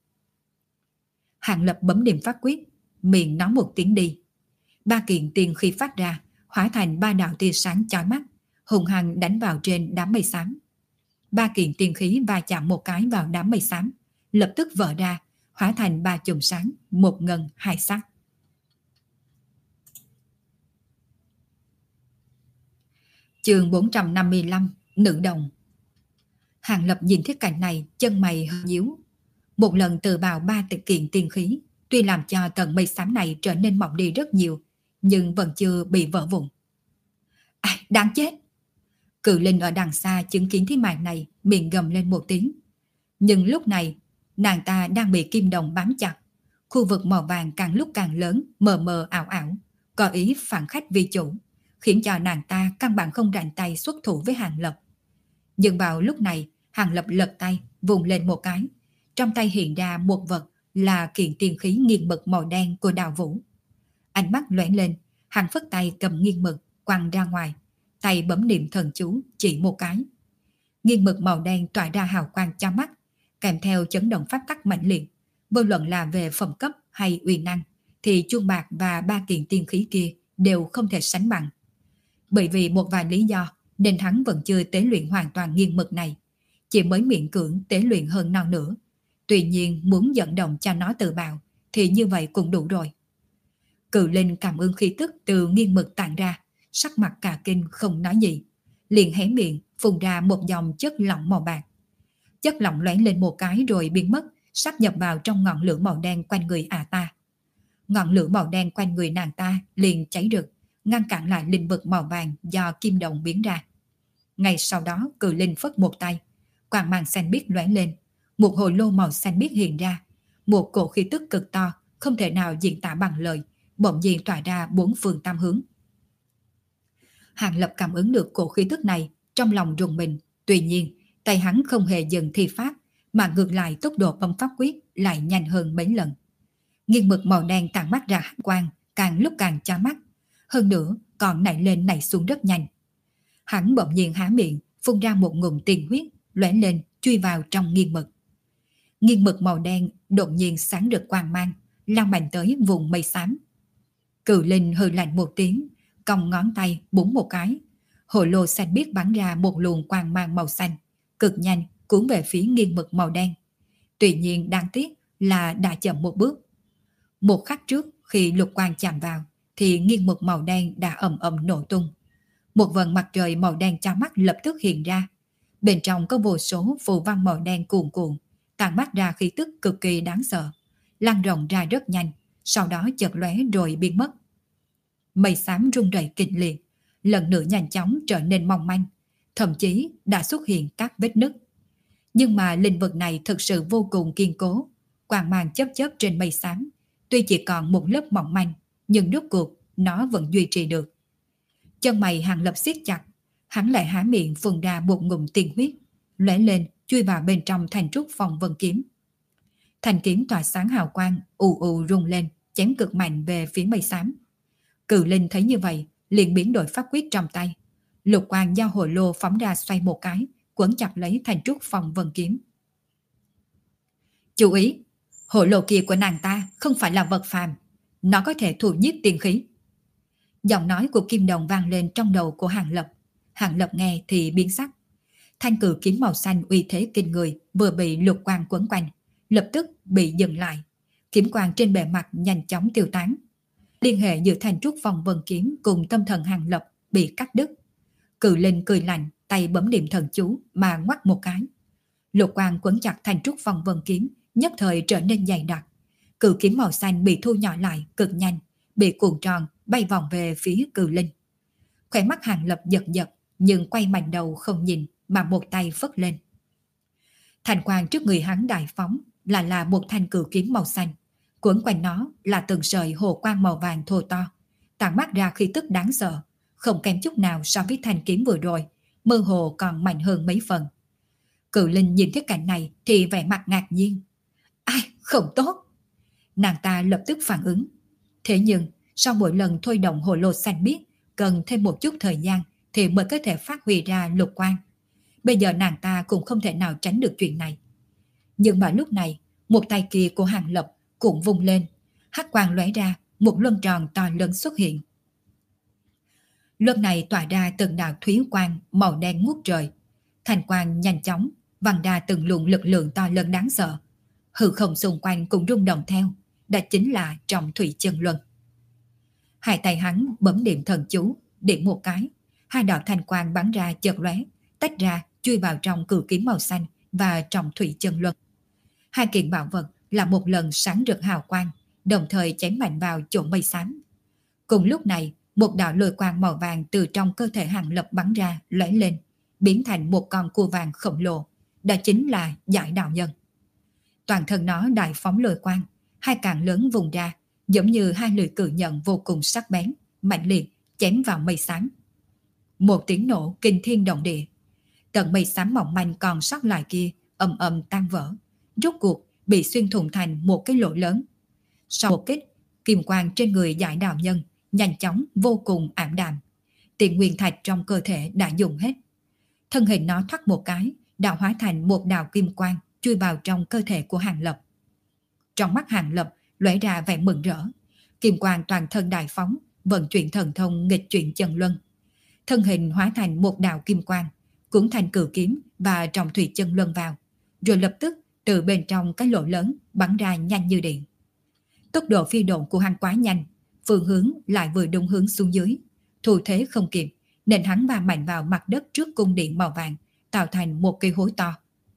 Hàng Lập bấm điểm pháp quyết, miệng nói một tiếng đi. Ba kiện tiên khí phát ra, hóa thành ba đạo tia sáng chói mắt, hùng hăng đánh vào trên đám mây xám. Ba kiện tiên khí va chạm một cái vào đám mây xám, lập tức vỡ ra, hóa thành ba chùm sáng, một ngân hai sắc. Chương bốn trăm năm mươi lăm, Nữ đồng. Hàng Lập nhìn thấy cảnh này, chân mày hơi nhíu. Một lần tự bào ba tự kiện tiên khí, tuy làm cho tầng mây xám này trở nên mỏng đi rất nhiều, nhưng vẫn chưa bị vỡ vụn. À, đáng chết! Cự linh ở đằng xa chứng kiến thấy màn này, miệng gầm lên một tiếng. Nhưng lúc này, nàng ta đang bị kim đồng bám chặt. Khu vực màu vàng càng lúc càng lớn, mờ mờ ảo ảo, có ý phản khách vi chủ, khiến cho nàng ta căn bản không rảnh tay xuất thủ với Hàng Lập. Nhưng vào lúc này, Hàng Lập lật tay, vùng lên một cái. Trong tay hiện ra một vật là kiện tiên khí nghiêng mực màu đen của Đào Vũ. Ánh mắt lóe lên, hắn phất tay cầm nghiêng mực, quăng ra ngoài. Tay bấm niệm thần chú, chỉ một cái. Nghiêng mực màu đen tỏa ra hào quang cho mắt, kèm theo chấn động pháp tắc mạnh liệt. Vô luận là về phẩm cấp hay uy năng, thì chuông bạc và ba kiện tiên khí kia đều không thể sánh bằng. Bởi vì một vài lý do, nên hắn vẫn chưa tế luyện hoàn toàn nghiêng mực này, chỉ mới miễn cưỡng tế luyện hơn non nữa. Tuy nhiên muốn dẫn động cho nó tự bào, thì như vậy cũng đủ rồi. Cự linh cảm ứng khí tức từ nghiêng mực tản ra, sắc mặt cả kinh không nói gì, liền hé miệng phun ra một dòng chất lỏng màu bạc. Chất lỏng lóe lên một cái rồi biến mất, sắp nhập vào trong ngọn lửa màu đen quanh người ả ta. Ngọn lửa màu đen quanh người nàng ta liền cháy rực, ngăn cản lại linh vực màu vàng do kim đồng biến ra. Ngay sau đó cự linh phất một tay, quang mang xanh biếc lóe lên, một hồ lô màu xanh biếc hiện ra, một cổ khí tức cực to, không thể nào diễn tả bằng lời, bỗng nhiên tỏa ra bốn phương tam hướng. Hàng Lập cảm ứng được cổ khí tức này, trong lòng rùng mình, tuy nhiên tay hắn không hề dừng thi pháp, mà ngược lại tốc độ bấm pháp quyết lại nhanh hơn mấy lần. Nghiêng mực màu đen tản mắt ra hàn quang, càng lúc càng chói mắt, hơn nữa còn nảy lên nảy xuống rất nhanh. Hắn bỗng nhiên há miệng, phun ra một ngụm tiên huyết, lóe lên chui vào trong nghiêng mực. Nghiêng mực màu đen đột nhiên sáng rực quang mang, lao mạnh tới vùng mây xám. Cự linh hừ lạnh một tiếng, cong ngón tay búng một cái, hồ lô xanh biếc bắn ra một luồng quang mang màu xanh, cực nhanh cuốn về phía nghiêng mực màu đen. Tuy nhiên đáng tiếc là đã chậm một bước. Một khắc trước khi lục quang chạm vào, thì nghiêng mực màu đen đã ầm ầm nổ tung. Một vầng mặt trời màu đen chói mắt lập tức hiện ra. Bên trong có vô số phù văn màu đen cuồn cuộn, tản mắt ra khí tức cực kỳ đáng sợ, lan rộng ra rất nhanh, sau đó chợt lóe rồi biến mất. Mây xám rung rẩy kịch liệt, lần nữa nhanh chóng trở nên mong manh, thậm chí đã xuất hiện các vết nứt. Nhưng mà linh vật này thực sự vô cùng kiên cố, quang mang chớp chớp trên mây xám, tuy chỉ còn một lớp mỏng manh, nhưng rốt cuộc nó vẫn duy trì được. Chân mày Hàng Lập siết chặt, hắn lại há miệng phun ra một ngụm tiên huyết, lóe lên chui vào bên trong thành trúc phong vân kiếm. Thành kiếm tỏa sáng hào quang, ù ù rung lên, chém cực mạnh về phía mây xám. Cự linh thấy như vậy, liền biến đổi pháp quyết trong tay. Lục quang giao hồ lô phóng ra xoay một cái, quấn chặt lấy thành trúc phong vân kiếm. Chú ý, hồ lô kia của nàng ta không phải là vật phàm, nó có thể thụ nhiếp tiên khí. Giọng nói của Kim Đồng vang lên trong đầu của Hàng Lập. Hàng Lập nghe thì biến sắc. Thanh cử kiếm màu xanh uy thế kinh người vừa bị lục quang quấn quanh, lập tức bị dừng lại. Kiếm quang trên bề mặt nhanh chóng tiêu tán. Liên hệ giữa thành trúc phong vân kiếm cùng tâm thần Hàng Lập bị cắt đứt. Cự linh cười lạnh, tay bấm niệm thần chú mà ngoắt một cái. Lục quang quấn chặt thành trúc phong vân kiếm, nhất thời trở nên dày đặc. Cự kiếm màu xanh bị thu nhỏ lại cực nhanh, bị cuộn tròn bay vòng về phía cự linh. Khóe mắt Hàng Lập giật giật, nhưng quay mạnh đầu không nhìn mà một tay phất lên. Thành quang trước người hắn đại phóng là là một thanh cự kiếm màu xanh, quấn quanh nó là từng sợi hồ quang màu vàng thô to, tản mắt ra khí tức đáng sợ, không kém chút nào so với thanh kiếm vừa rồi, mơ hồ còn mạnh hơn mấy phần. Cự linh nhìn thấy cảnh này thì vẻ mặt ngạc nhiên. Ai, không tốt! Nàng ta lập tức phản ứng. Thế nhưng sau mỗi lần thôi động hồ lô xanh biếc, cần thêm một chút thời gian thì mới có thể phát huy ra lục quang. Bây giờ nàng ta cũng không thể nào tránh được chuyện này. Nhưng mà lúc này, một tay kia của Hàng Lập cũng vung lên, hắc quang lóe ra, một luân tròn to lớn xuất hiện. Luân này tỏa ra từng đạo thúy quang màu đen ngút trời, thành quang nhanh chóng văng ra từng luồng lực lượng to lớn đáng sợ. Hư không xung quanh cũng rung động theo, đó chính là trọng thủy chân luân. Hai tay hắn bấm niệm thần chú, điểm một cái, Hai đạo thanh quang bắn ra chợt lóe, tách ra chui vào trong cự kiếm màu xanh và trọng thủy chân luân. Hai kiện bảo vật là một lần sáng rực hào quang, đồng thời chém mạnh vào chỗ mây xám. Cùng lúc này, một đạo lôi quang màu vàng từ trong cơ thể Hàng Lập bắn ra, lóe lên, biến thành một con cua vàng khổng lồ, đó chính là Giải Đạo Nhân. Toàn thân nó đại phóng lôi quang, hai càng lớn vùng ra, giống như hai lưỡi cự nhận vô cùng sắc bén, mạnh liệt chém vào mây xám. Một tiếng nổ kinh thiên động địa, tận mây xám mỏng manh còn sót lại kia ầm ầm tan vỡ, rốt cuộc bị xuyên thủng thành một cái lỗ lớn. Sau một kích, kim quang trên người Giải Đạo Nhân nhanh chóng vô cùng ảm đạm, tiền nguyên thạch trong cơ thể đã dùng hết. Thân hình nó thoát một cái, đã hóa thành một đạo kim quang chui vào trong cơ thể của Hàng Lập. Trong mắt Hàng Lập lóe ra vẻ mừng rỡ, kim quang toàn thân đại phóng, vận chuyển thần thông nghịch chuyển chân luân. Thân hình hóa thành một đạo kim quang, cuốn thành cự kiếm và trọng thủy chân luân vào, rồi lập tức từ bên trong cái lỗ lớn bắn ra nhanh như điện. Tốc độ phi độn của hắn quá nhanh, phương hướng lại vừa đúng hướng xuống dưới, thủ thế không kịp nên hắn va mạnh vào mặt đất trước cung điện màu vàng, tạo thành một cây hố to.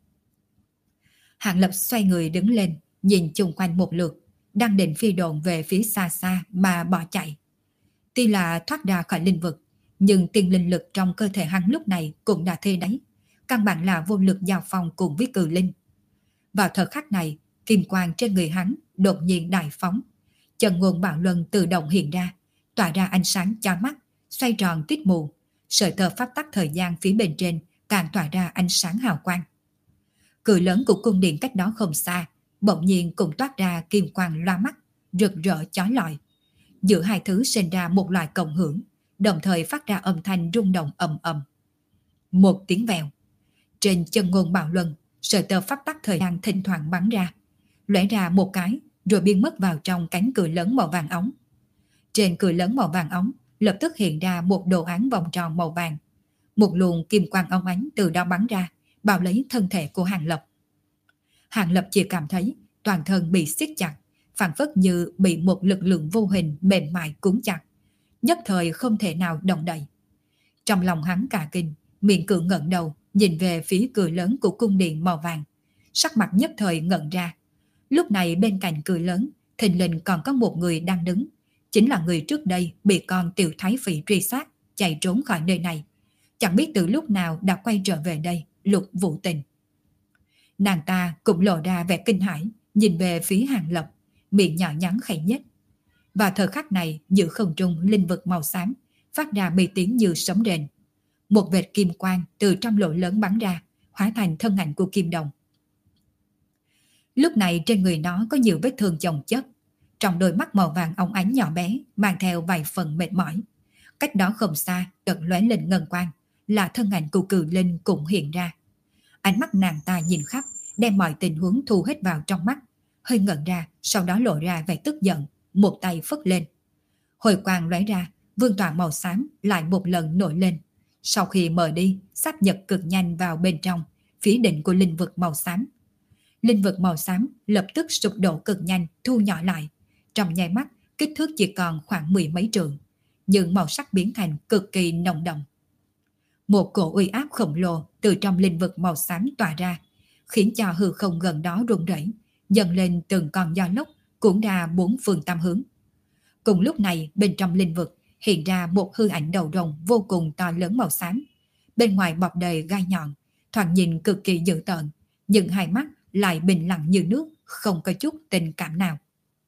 Hàng Lập xoay người đứng lên, nhìn chung quanh một lượt, đang định phi độn về phía xa xa mà bỏ chạy. Tuy là thoát ra khỏi linh vực, nhưng tiền linh lực trong cơ thể hắn lúc này cũng đã thê đáy, căn bản là vô lực giao phong cùng với cự linh. Vào thời khắc này, kim quang trên người hắn đột nhiên đại phóng, chân ngôn bạo luân tự động hiện ra, tỏa ra ánh sáng chói mắt, xoay tròn tít mù, sợi tơ pháp tắc thời gian phía bên trên càng tỏa ra ánh sáng hào quang. Cửa lớn của cung điện cách đó không xa, bỗng nhiên cũng toát ra kim quang loa mắt, rực rỡ chói lọi. Giữa hai thứ sinh ra một loại cộng hưởng, đồng thời phát ra âm thanh rung động ầm ầm. Một tiếng vèo, trên chân ngôn bạo luân, sợi tơ pháp tắc thời gian thỉnh thoảng bắn ra, lóe ra một cái rồi biến mất vào trong cánh cửa lớn màu vàng óng. Trên cửa lớn màu vàng óng lập tức hiện ra một đồ án vòng tròn màu vàng. Một luồng kim quang óng ánh từ đó bắn ra, bao lấy thân thể của Hàng Lập. Hàng Lập chỉ cảm thấy toàn thân bị siết chặt, phảng phất như bị một lực lượng vô hình mềm mại cuốn chặt, nhất thời không thể nào động đậy. Trong lòng hắn cả kinh, miệng cưỡng ngẩng đầu nhìn về phía cửa lớn của cung điện màu vàng, sắc mặt nhất thời ngẩn ra. Lúc này bên cạnh cửa lớn, thình lình còn có một người đang đứng, chính là người trước đây bị con tiểu thái phỉ truy sát, chạy trốn khỏi nơi này. Chẳng biết từ lúc nào đã quay trở về đây, Lục Vũ Tình. Nàng ta cũng lộ ra vẻ kinh hãi, nhìn về phía Hàng Lập, miệng nhỏ nhắn khẽ nhếch. Và thời khắc này, giữa không trung linh vực màu xám phát ra bi tiếng như sấm rền. Một vệt kim quang từ trong lỗ lớn bắn ra, hóa thành thân ảnh của Kim Đồng. Lúc này trên người nó có nhiều vết thương chồng chất, trong đôi mắt màu vàng óng ánh nhỏ bé mang theo vài phần mệt mỏi. Cách đó không xa, chợt lóe lên ngân quang, là thân ảnh của Cự Linh cũng hiện ra. Ánh mắt nàng ta nhìn khắp, đem mọi tình huống thu hết vào trong mắt, hơi ngẩn ra, sau đó lộ ra vẻ tức giận, một tay phất lên. Hồi quang lóe ra, vương tọa màu xám lại một lần nổi lên. Sau khi mở đi, sáp nhập cực nhanh vào bên trong, phía đỉnh của linh vực màu xám. Linh vực màu xám lập tức sụp đổ cực nhanh, thu nhỏ lại. Trong nháy mắt, kích thước chỉ còn khoảng mười mấy trượng, nhưng màu sắc biến thành cực kỳ nồng đậm. Một cổ uy áp khổng lồ từ trong linh vực màu xám tỏa ra, khiến cho hư không gần đó rung rẩy, dần lên từng con gió lốc cuốn ra bốn phương tám hướng. Cùng lúc này, bên trong linh vực hiện ra một hư ảnh đầu rồng vô cùng to lớn màu xám, bên ngoài bọc đầy gai nhọn, thoạt nhìn cực kỳ dữ tợn, nhưng hai mắt lại bình lặng như nước, không có chút tình cảm nào.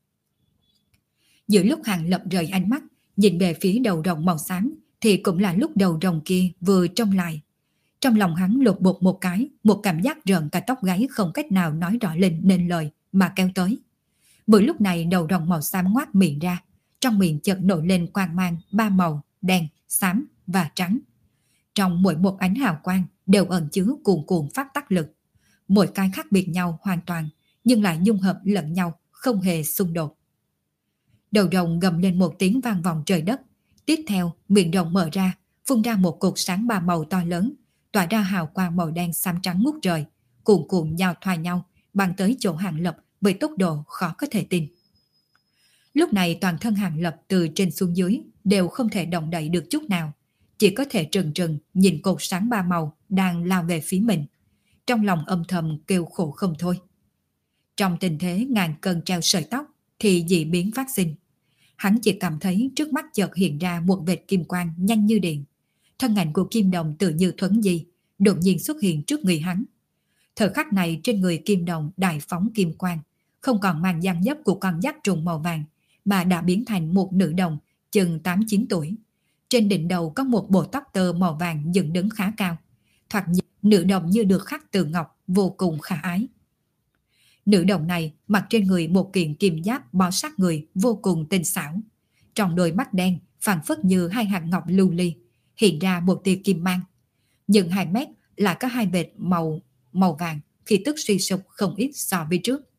Giữa lúc Hàng Lập rời ánh mắt, nhìn về phía đầu rồng màu xám, thì cũng là lúc đầu rồng kia vừa trông lại. Trong lòng hắn lột bột một cái, một cảm giác rợn cả tóc gáy không cách nào nói rõ lên nên lời mà kéo tới. Bởi lúc này đầu rồng màu xám ngoác miệng ra, trong miệng chợt nổi lên quang mang ba màu, đen, xám và trắng. Trong mỗi một ánh hào quang đều ẩn chứa cuồn cuộn phát tắc lực. Mỗi cái khác biệt nhau hoàn toàn, nhưng lại dung hợp lẫn nhau, không hề xung đột. Đầu rồng gầm lên một tiếng vang vọng trời đất. Tiếp theo, miệng rồng mở ra, phun ra một cột sáng ba màu to lớn, tỏa ra hào quang màu đen xám trắng ngút trời, cuồn cuộn giao thoa nhau, bắn tới chỗ Hàng Lập với tốc độ khó có thể tin. Lúc này toàn thân Hàng Lập từ trên xuống dưới đều không thể động đậy được chút nào, chỉ có thể trừng trừng nhìn cột sáng ba màu đang lao về phía mình. Trong lòng âm thầm kêu khổ không thôi. Trong tình thế ngàn cân treo sợi tóc thì dị biến phát sinh. Hắn chỉ cảm thấy trước mắt chợt hiện ra một vệt kim quang nhanh như điện. Thân ảnh của Kim Đồng tự như thuấn di, đột nhiên xuất hiện trước người hắn. Thời khắc này trên người Kim Đồng đại phóng kim quang, không còn mang dáng dấp của con dắt trùng màu vàng, mà đã biến thành một nữ đồng chừng tám chín tuổi. Trên đỉnh đầu có một bộ tóc tơ màu vàng dựng đứng khá cao. Thoạt nhìn nữ đồng như được khắc từ ngọc, vô cùng khả ái. Nữ đồng này mặc trên người một kiện kim giáp bó sát người vô cùng tinh xảo. Trong đôi mắt đen phảng phất như hai hạt ngọc lưu ly, hiện ra một tia kim mang. Nhưng hai mét là có hai vệt màu màu vàng, khi tức suy sụp không ít so với trước.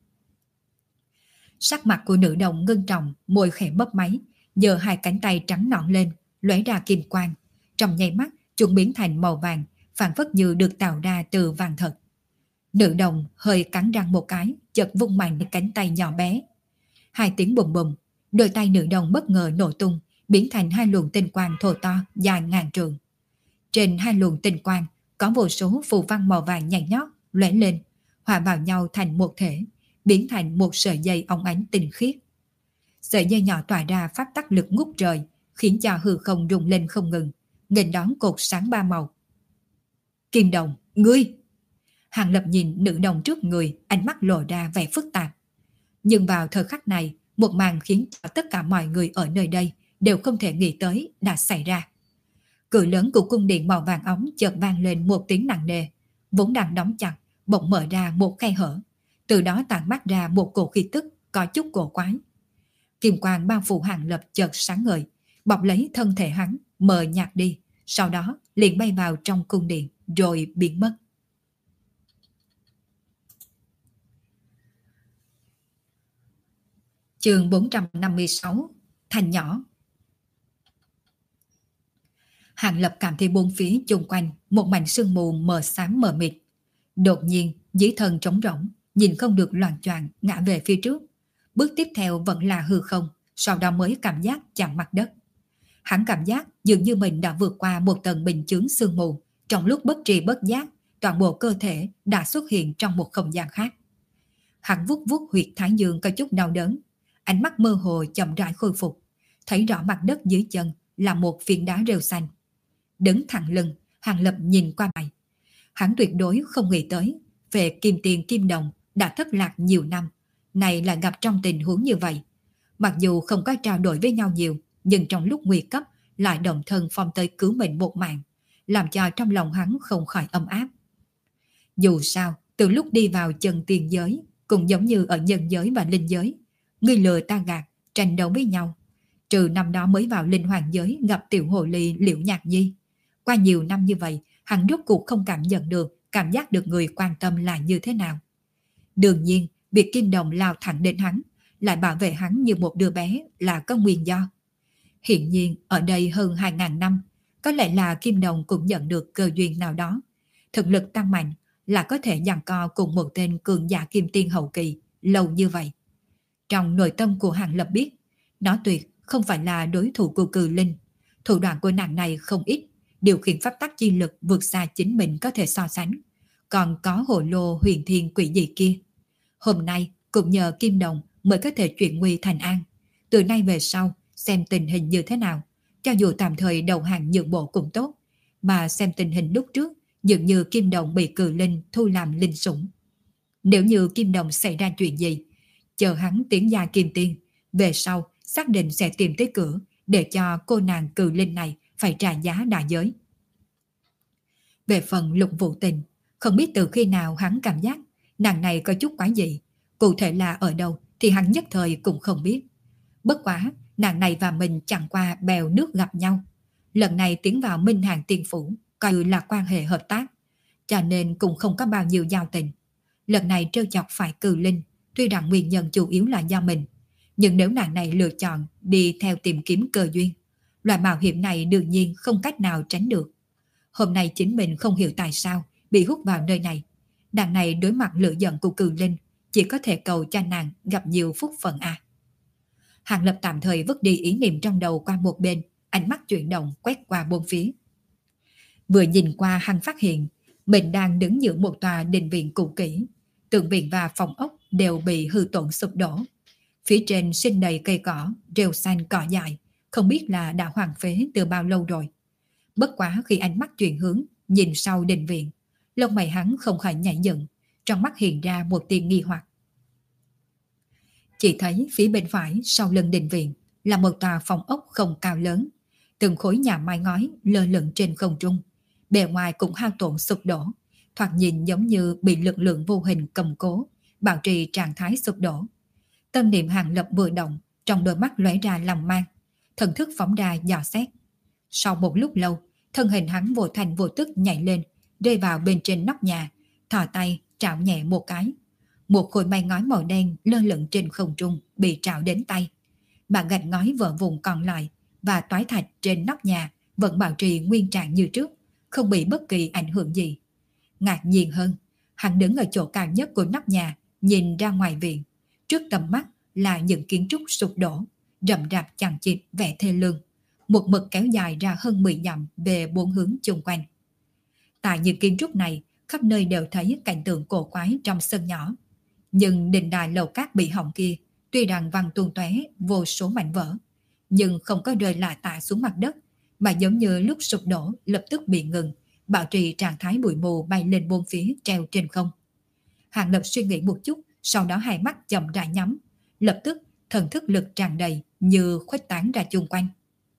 Sắc mặt của nữ đồng ngưng trọng, môi khẽ mấp máy, giơ hai cánh tay trắng nõn lên, lóe ra kim quang. Trong nháy mắt, chúng biến thành màu vàng, phảng phất như được tạo ra từ vàng thật. Nữ đồng hơi cắn răng một cái, chợt vung mạnh cánh tay nhỏ bé. Hai tiếng bùm bùm, đôi tay nữ đồng bất ngờ nổ tung, biến thành hai luồng tinh quang thô to dài ngàn trượng. Trên hai luồng tinh quang có vô số phù văn màu vàng nhảy nhót lóe lên, hòa vào nhau thành một thể, biến thành một sợi dây óng ánh tinh khiết. Sợi dây nhỏ tỏa ra pháp tắc lực ngút trời, khiến cho hư không rung lên không ngừng, nghênh đón cột sáng ba màu. Kim Đồng, ngươi! Hàng Lập nhìn nữ đồng trước người, ánh mắt lộ ra vẻ phức tạp. Nhưng vào thời khắc này, một màn khiến cho tất cả mọi người ở nơi đây đều không thể nghĩ tới đã xảy ra. Cửa lớn của cung điện màu vàng óng chợt vang lên một tiếng nặng nề, vốn đang đóng chặt, bỗng mở ra một khe hở, từ đó tản mát ra một cổ khí tức có chút cổ quái. Kim quang bao phủ Hàng Lập chợt sáng ngời, bọc lấy thân thể hắn, mờ nhạt đi, sau đó liền bay vào trong cung điện rồi biến mất. Chương bốn trăm năm mươi sáu, Thành nhỏ. Hàng Lập cảm thấy bốn phía chung quanh một mảnh sương mù mờ xám mờ mịt. Đột nhiên dưới thân trống rỗng, nhìn không được loạng choạng ngã về phía trước. Bước tiếp theo vẫn là hư không, sau đó mới cảm giác chạm mặt đất. Hắn cảm giác dường như mình đã vượt qua một tầng bình chướng sương mù, trong lúc bất tri bất giác, toàn bộ cơ thể đã xuất hiện trong một không gian khác. Hắn vuốt vuốt huyệt thái dương có chút đau đớn, ánh mắt mơ hồ chậm rãi khôi phục, thấy rõ mặt đất dưới chân là một phiến đá rêu xanh. Đứng thẳng lưng, Hàng Lập nhìn qua mày. Hắn tuyệt đối không nghĩ tới về Kim Tiền Kim Đồng đã thất lạc nhiều năm, này là gặp trong tình huống như vậy. Mặc dù không có trao đổi với nhau nhiều, nhưng trong lúc nguy cấp lại đồng thân phong tới cứu mình một mạng, làm cho trong lòng hắn không khỏi ấm áp. Dù sao, từ lúc đi vào chân tiền giới, cũng giống như ở nhân giới và linh giới, ngươi lừa ta gạt, tranh đấu với nhau. Trừ năm đó mới vào linh hoàng giới gặp tiểu hồ ly Liễu Nhạc Nhi. Qua nhiều năm như vậy, hắn rốt cuộc không cảm nhận được, cảm giác được người quan tâm là như thế nào. Đương nhiên, việc Kim Đồng lao thẳng đến hắn, lại bảo vệ hắn như một đứa bé là có nguyên do. Hiện nhiên, ở đây hơn hai ngàn năm, có lẽ là Kim Đồng cũng nhận được cơ duyên nào đó. Thực lực tăng mạnh là có thể giằng co cùng một tên cường giả kim tiên hậu kỳ lâu như vậy. Trong nội tâm của Hàng Lập biết, nó tuyệt không phải là đối thủ của Cừ Linh. Thủ đoạn của nàng này không ít, điều khiển pháp tắc chi lực vượt xa chính mình có thể so sánh. Còn có hồ lô huyền thiên quỷ dị kia. Hôm nay cũng nhờ Kim Đồng mới có thể chuyển nguy thành an. Từ nay về sau, xem tình hình như thế nào. Cho dù tạm thời đầu hàng nhượng bộ cũng tốt, mà xem tình hình lúc trước, dường như Kim Đồng bị Cừ Linh thu làm linh sủng. Nếu như Kim Đồng xảy ra chuyện gì, chờ hắn tiến gia kim tiên, về sau xác định sẽ tìm tới cửa để cho cô nàng Cừ Linh này phải trả giá đại giới. Về phần Lục Vũ Tình, không biết từ khi nào hắn cảm giác nàng này có chút quái dị, cụ thể là ở đâu thì hắn nhất thời cũng không biết. Bất quá, nàng này và mình chẳng qua bèo nước gặp nhau. Lần này tiến vào Minh Hàng Tiên Phủ, coi như là quan hệ hợp tác, cho nên cũng không có bao nhiêu giao tình. Lần này trêu chọc phải Cừ Linh, tuy rằng nguyên nhân chủ yếu là do mình, nhưng nếu nàng này lựa chọn đi theo tìm kiếm cơ duyên, loại mạo hiểm này đương nhiên không cách nào tránh được. Hôm nay chính mình không hiểu tại sao bị hút vào nơi này. Nàng này đối mặt lửa giận của Cừ Linh, chỉ có thể cầu cho nàng gặp nhiều phúc phận à. Hàng Lập tạm thời vứt đi ý niệm trong đầu qua một bên, ánh mắt chuyển động quét qua bốn phía, Vừa nhìn qua hắn phát hiện mình đang đứng giữa một tòa đình viện cũ kỹ, tường viện và phòng ốc đều bị hư tổn sụp đổ. Phía trên sinh đầy cây cỏ, rêu xanh cỏ dại, không biết là đã hoang phế từ bao lâu rồi. Bất quá khi ánh mắt chuyển hướng, nhìn sau đình viện, lông mày hắn không khỏi nhảy dựng, trong mắt hiện ra một tia nghi hoặc. Chỉ thấy phía bên phải sau lưng đình viện là một tòa phòng ốc không cao lớn, từng khối nhà mái ngói lơ lửng trên không trung, bề ngoài cũng hao tổn sụp đổ, thoạt nhìn giống như bị lực lượng vô hình cầm cố, bảo trì trạng thái sụp đổ. Tâm niệm Hàng Lập vừa động, trong đôi mắt lóe ra lòng mang, thần thức phóng ra dò xét. Sau một lúc lâu, thân hình hắn vô thành vô tức nhảy lên, rơi vào bên trên nóc nhà, thò tay trảo nhẹ một cái. Một khối mây ngói màu đen lơ lửng trên không trung bị trảo đến tay. Mà gạch ngói vỡ vụn còn lại và toái thạch trên nóc nhà vẫn bảo trì nguyên trạng như trước, không bị bất kỳ ảnh hưởng gì. Ngạc nhiên hơn, hắn đứng ở chỗ cao nhất của nóc nhà, nhìn ra ngoài viện. Trước tầm mắt là những kiến trúc sụp đổ, rậm rạp chằng chịt vẻ thê lương, một mực kéo dài ra hơn mười dặm về bốn hướng chung quanh. Tại những kiến trúc này, khắp nơi đều thấy cảnh tượng cổ quái trong sân nhỏ. Nhưng đình đài lầu cát bị hỏng kia, tuy rằng văng tuôn tóe vô số mảnh vỡ, nhưng không có rơi lả tả xuống mặt đất, mà giống như lúc sụp đổ lập tức bị ngừng, bảo trì trạng thái bụi mù bay lên bốn phía treo trên không. Hàng Lập suy nghĩ một chút, sau đó hai mắt chậm rãi nhắm, lập tức thần thức lực tràn đầy như khuếch tán ra chung quanh.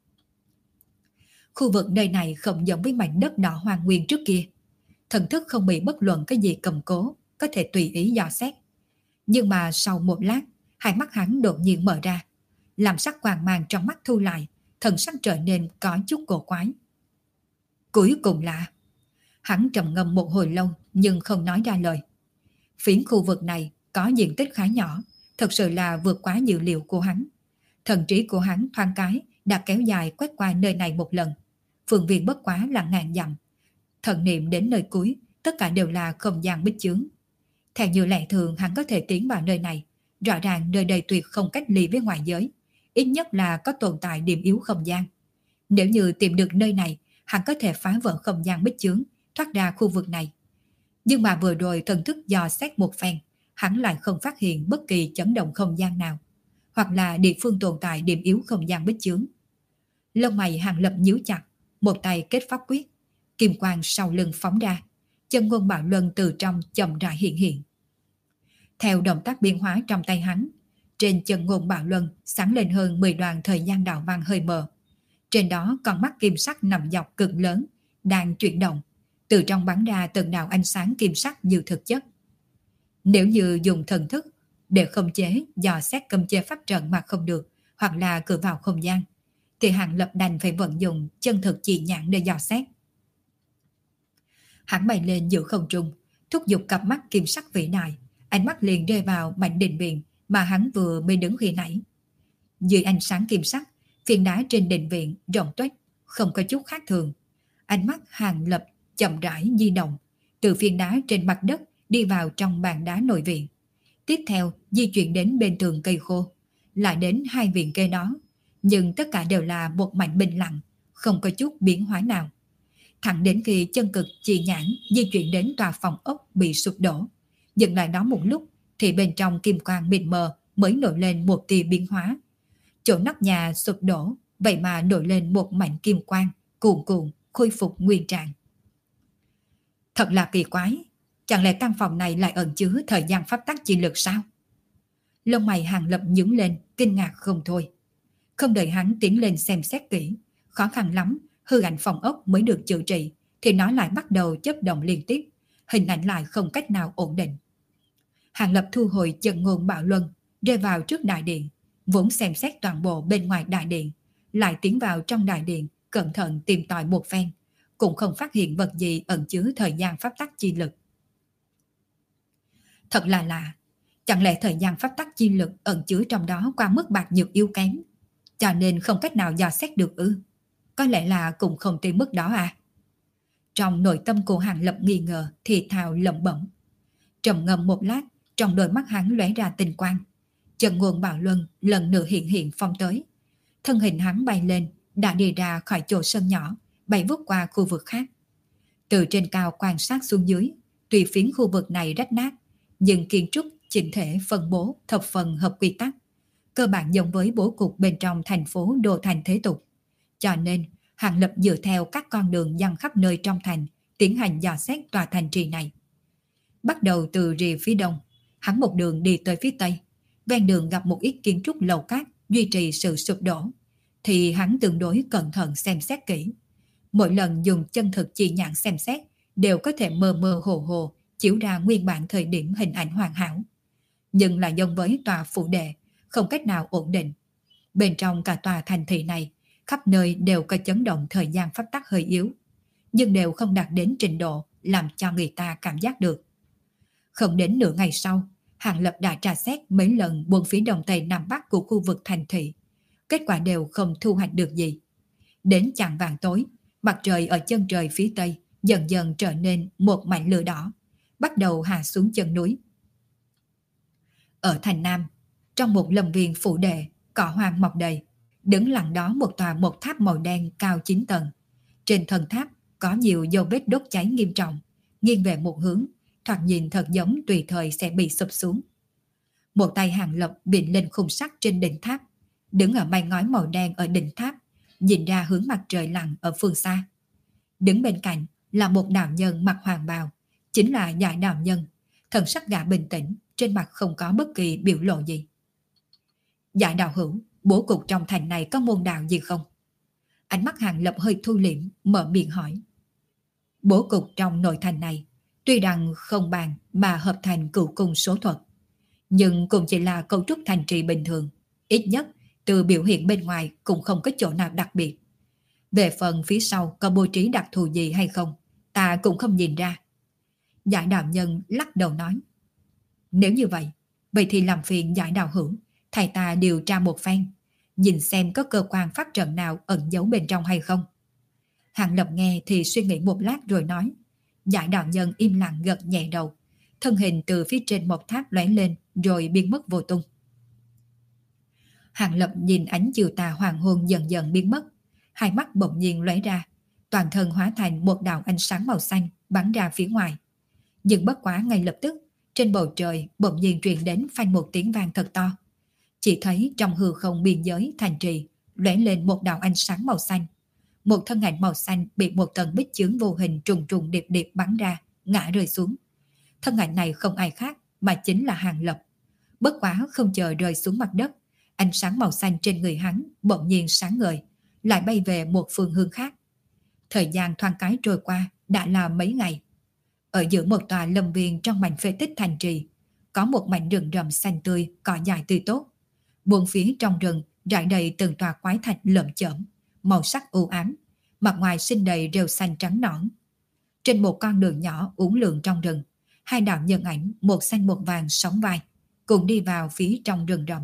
Khu vực nơi này không giống với mảnh đất đỏ hoang nguyên trước kia, thần thức không bị bất luận cái gì cầm cố, có thể tùy ý dò xét. Nhưng mà sau một lát, hai mắt hắn đột nhiên mở ra, làm sắc quang mang trong mắt thu lại, thần sắc trở nên có chút cổ quái. Cuối cùng là, hắn trầm ngâm một hồi lâu nhưng không nói ra lời. Phiến khu vực này có diện tích khá nhỏ, thật sự là vượt quá dự liệu của hắn. Thần trí của hắn thoáng cái đã kéo dài quét qua nơi này một lần. Phương viên bất quá là ngàn dặm. Thần niệm đến nơi cuối, tất cả đều là không gian bích chướng. Theo như lẽ thường hắn có thể tiến vào nơi này, rõ ràng nơi đây tuyệt không cách ly với ngoài giới, ít nhất là có tồn tại điểm yếu không gian. Nếu như tìm được nơi này, hắn có thể phá vỡ không gian bích chướng, thoát ra khu vực này. Nhưng mà vừa rồi thần thức dò xét một phen, hắn lại không phát hiện bất kỳ chấn động không gian nào, hoặc là địa phương tồn tại điểm yếu không gian bích chướng. Lông mày Hàng Lập nhíu chặt, một tay kết pháp quyết, kim quang sau lưng phóng ra, chân ngôn bạo luân từ trong chậm rãi hiện hiện. Theo động tác biến hóa trong tay hắn, trên chân ngôn bạo luân sáng lên hơn mười đoàn thời gian đạo văn hơi mờ. Trên đó còn mắt kim sắc nằm dọc cực lớn, đang chuyển động, từ trong bắn ra từng đạo ánh sáng kim sắc như thực chất. Nếu như dùng thần thức để khống chế, dò xét cấm chế pháp trận mà không được, hoặc là cửa vào không gian, thì Hàng Lập đành phải vận dụng chân thực chỉ nhãn để dò xét. Hắn bay lên giữa không trung, thúc giục cặp mắt kim sắc vĩ đại, ánh mắt liền rơi vào mảnh đình viện mà hắn vừa mới đứng khi nãy. Dưới ánh sáng kim sắc, phiến đá trên đình viện rộng tuếch, không có chút khác thường. Ánh mắt Hàng Lập chậm rãi di động, từ phiến đá trên mặt đất đi vào trong bàn đá nội viện. Tiếp theo di chuyển đến bên tường cây khô, lại đến hai viện cây đó, nhưng tất cả đều là một mảnh bình lặng, không có chút biến hóa nào. Thẳng đến khi chân cực chỉ nhãn di chuyển đến tòa phòng ốc bị sụp đổ, dừng lại đó một lúc thì bên trong kim quang mịt mờ mới nổi lên một tia biến hóa. Chỗ nóc nhà sụp đổ, vậy mà nổi lên một mảnh kim quang cuồn cuộn khôi phục nguyên trạng. Thật là kỳ quái, chẳng lẽ căn phòng này lại ẩn chứa thời gian pháp tắc chi lực sao? Lông mày Hàng Lập nhướng lên, kinh ngạc không thôi. Không đợi hắn tiến lên xem xét kỹ, khó khăn lắm hư ảnh phòng ốc mới được chữa trị thì nó lại bắt đầu chớp động liên tiếp, hình ảnh lại không cách nào ổn định. Hàng Lập thu hồi chân ngôn bạo luân, rơi vào trước đại điện, vốn xem xét toàn bộ bên ngoài đại điện, lại tiến vào trong đại điện, cẩn thận tìm tòi một phen, cũng không phát hiện vật gì ẩn chứa thời gian pháp tắc chi lực. Thật là lạ, chẳng lẽ thời gian pháp tắc chi lực ẩn chứa trong đó qua mức bạc nhược yếu kém, cho nên không cách nào dò xét được ư? Có lẽ là cũng không tới mức đó à? Trong nội tâm của Hàng Lập nghi ngờ thì thào lẩm bẩm. Trầm ngâm một lát, trong đôi mắt hắn lóe ra tinh quang. Chân ngôn bạo luân lần nữa hiện hiện phong tới. Thân hình hắn bay lên, đã đi ra khỏi chỗ sân nhỏ, bay vút qua khu vực khác. Từ trên cao quan sát xuống dưới, tuy phiến khu vực này rách nát, nhưng kiến trúc chỉnh thể phân bố thập phần hợp quy tắc, cơ bản giống với bố cục bên trong thành phố đô thành thế tục. Cho nên, Hàng Lập dựa theo các con đường dăng khắp nơi trong thành, tiến hành dò xét tòa thành trì này. Bắt đầu từ rìa phía đông, hắn một đường đi tới phía tây, ven đường gặp một ít kiến trúc lầu cát duy trì sự sụp đổ, thì hắn tương đối cẩn thận xem xét kỹ. Mỗi lần dùng chân thực chỉ nhãn xem xét, đều có thể mơ mơ hồ hồ chiếu ra nguyên bản thời điểm hình ảnh hoàn hảo. Nhưng là giống với tòa phủ đệ, không cách nào ổn định. Bên trong cả tòa thành thị này, khắp nơi đều có chấn động thời gian pháp tắc hơi yếu, nhưng đều không đạt đến trình độ làm cho người ta cảm giác được. Không đến nửa ngày sau, Hàng Lập đã tra xét mấy lần buôn phía đông tây nam bắc của khu vực thành thị. Kết quả đều không thu hoạch được gì. Đến chạng vàng tối, mặt trời ở chân trời phía tây dần dần trở nên một mảnh lửa đỏ, bắt đầu hạ xuống chân núi. Ở thành nam, trong một lâm viên phủ đệ, cỏ hoang mọc đầy, đứng lặng đó một tòa một tháp màu đen cao chín tầng. Trên thân tháp có nhiều dấu vết đốt cháy nghiêm trọng, nghiêng về một hướng, thoạt nhìn thật giống tùy thời sẽ bị sụp xuống. Một tay Hàng Lập bịn lên khung sắt trên đỉnh tháp, đứng ở mái ngói màu đen ở đỉnh tháp, nhìn ra hướng mặt trời lặn ở phương xa. Đứng bên cạnh là một đạo nhân mặc hoàng bào, chính là Giải đạo nhân. Thần sắc gã bình tĩnh, trên mặt không có bất kỳ biểu lộ gì. Giải đạo hữu, bố cục trong thành này có môn đạo gì không? Ánh mắt Hàng Lập hơi thu liễm, mở miệng hỏi. Bố cục trong nội thành này, tuy rằng không bàn mà hợp thành cửu cung số thuật, nhưng cũng chỉ là cấu trúc thành trì bình thường, ít nhất từ biểu hiện bên ngoài cũng không có chỗ nào đặc biệt. Về phần phía sau có bố trí đặc thù gì hay không, ta cũng không nhìn ra. Giải đạo nhân lắc đầu nói. Nếu như vậy, vậy thì làm phiền Giải đạo hữu, thầy ta điều tra một phen, nhìn xem có cơ quan pháp trận nào ẩn giấu bên trong hay không. Hàng Lập nghe thì suy nghĩ một lát rồi nói. Giải đạo nhân im lặng gật nhẹ đầu, thân hình từ phía trên một tháp lóe lên rồi biến mất vô tung. Hàng Lập nhìn ánh chiều tà hoàng hôn dần dần biến mất, hai mắt bỗng nhiên lóe ra, toàn thân hóa thành một đạo ánh sáng màu xanh bắn ra phía ngoài. Nhưng bất quá ngay lập tức, trên bầu trời bỗng nhiên truyền đến phanh một tiếng vang thật to. Chỉ thấy trong hư không biên giới thành trì lóe lên một đạo ánh sáng màu xanh. Một thân ảnh màu xanh bị một tầng bích chướng vô hình trùng trùng điệp điệp bắn ra, ngã rơi xuống. Thân ảnh này không ai khác mà chính là Hàng Lập. Bất quá không chờ rơi xuống mặt đất, ánh sáng màu xanh trên người hắn bỗng nhiên sáng ngời, lại bay về một phương hướng khác. Thời gian thoáng cái trôi qua đã là mấy ngày. Ở giữa một tòa lâm viên trong mảnh phế tích thành trì, có một mảnh rừng rậm xanh tươi, cỏ dại tươi tốt. Buông phía trong rừng rải đầy từng tòa quái thạch lởm chởm, màu sắc u ám, mặt ngoài sinh đầy rêu xanh trắng nõn. Trên một con đường nhỏ uốn lượn trong rừng, hai đạo nhân ảnh một xanh một vàng sóng vai, cùng đi vào phía trong rừng rậm.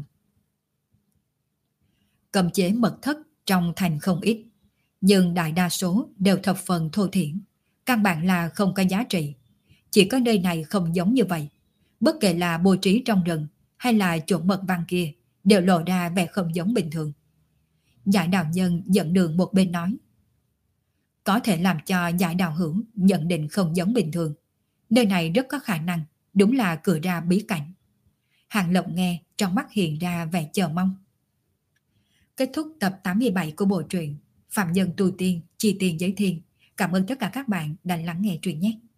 Cấm chế mật thất trong thành không ít, nhưng đại đa số đều thập phần thô thiển, căn bản là không có giá trị. Chỉ có nơi này không giống như vậy. Bất kể là bố trí trong rừng hay là chỗ mật văn kia, đều lộ ra vẻ không giống bình thường. Giải đạo nhân dẫn đường một bên nói. Có thể làm cho giải đạo hữu nhận định không giống bình thường. Nơi này rất có khả năng, đúng là cửa ra bí cảnh. Hàng Lập nghe, trong mắt hiện ra vẻ chờ mong. Kết thúc tập tám mươi bảy của bộ truyện Phạm Nhân Tu Tiên, Chi Tiền Giới Thiên. Cảm ơn tất cả các bạn đã lắng nghe truyện nhé.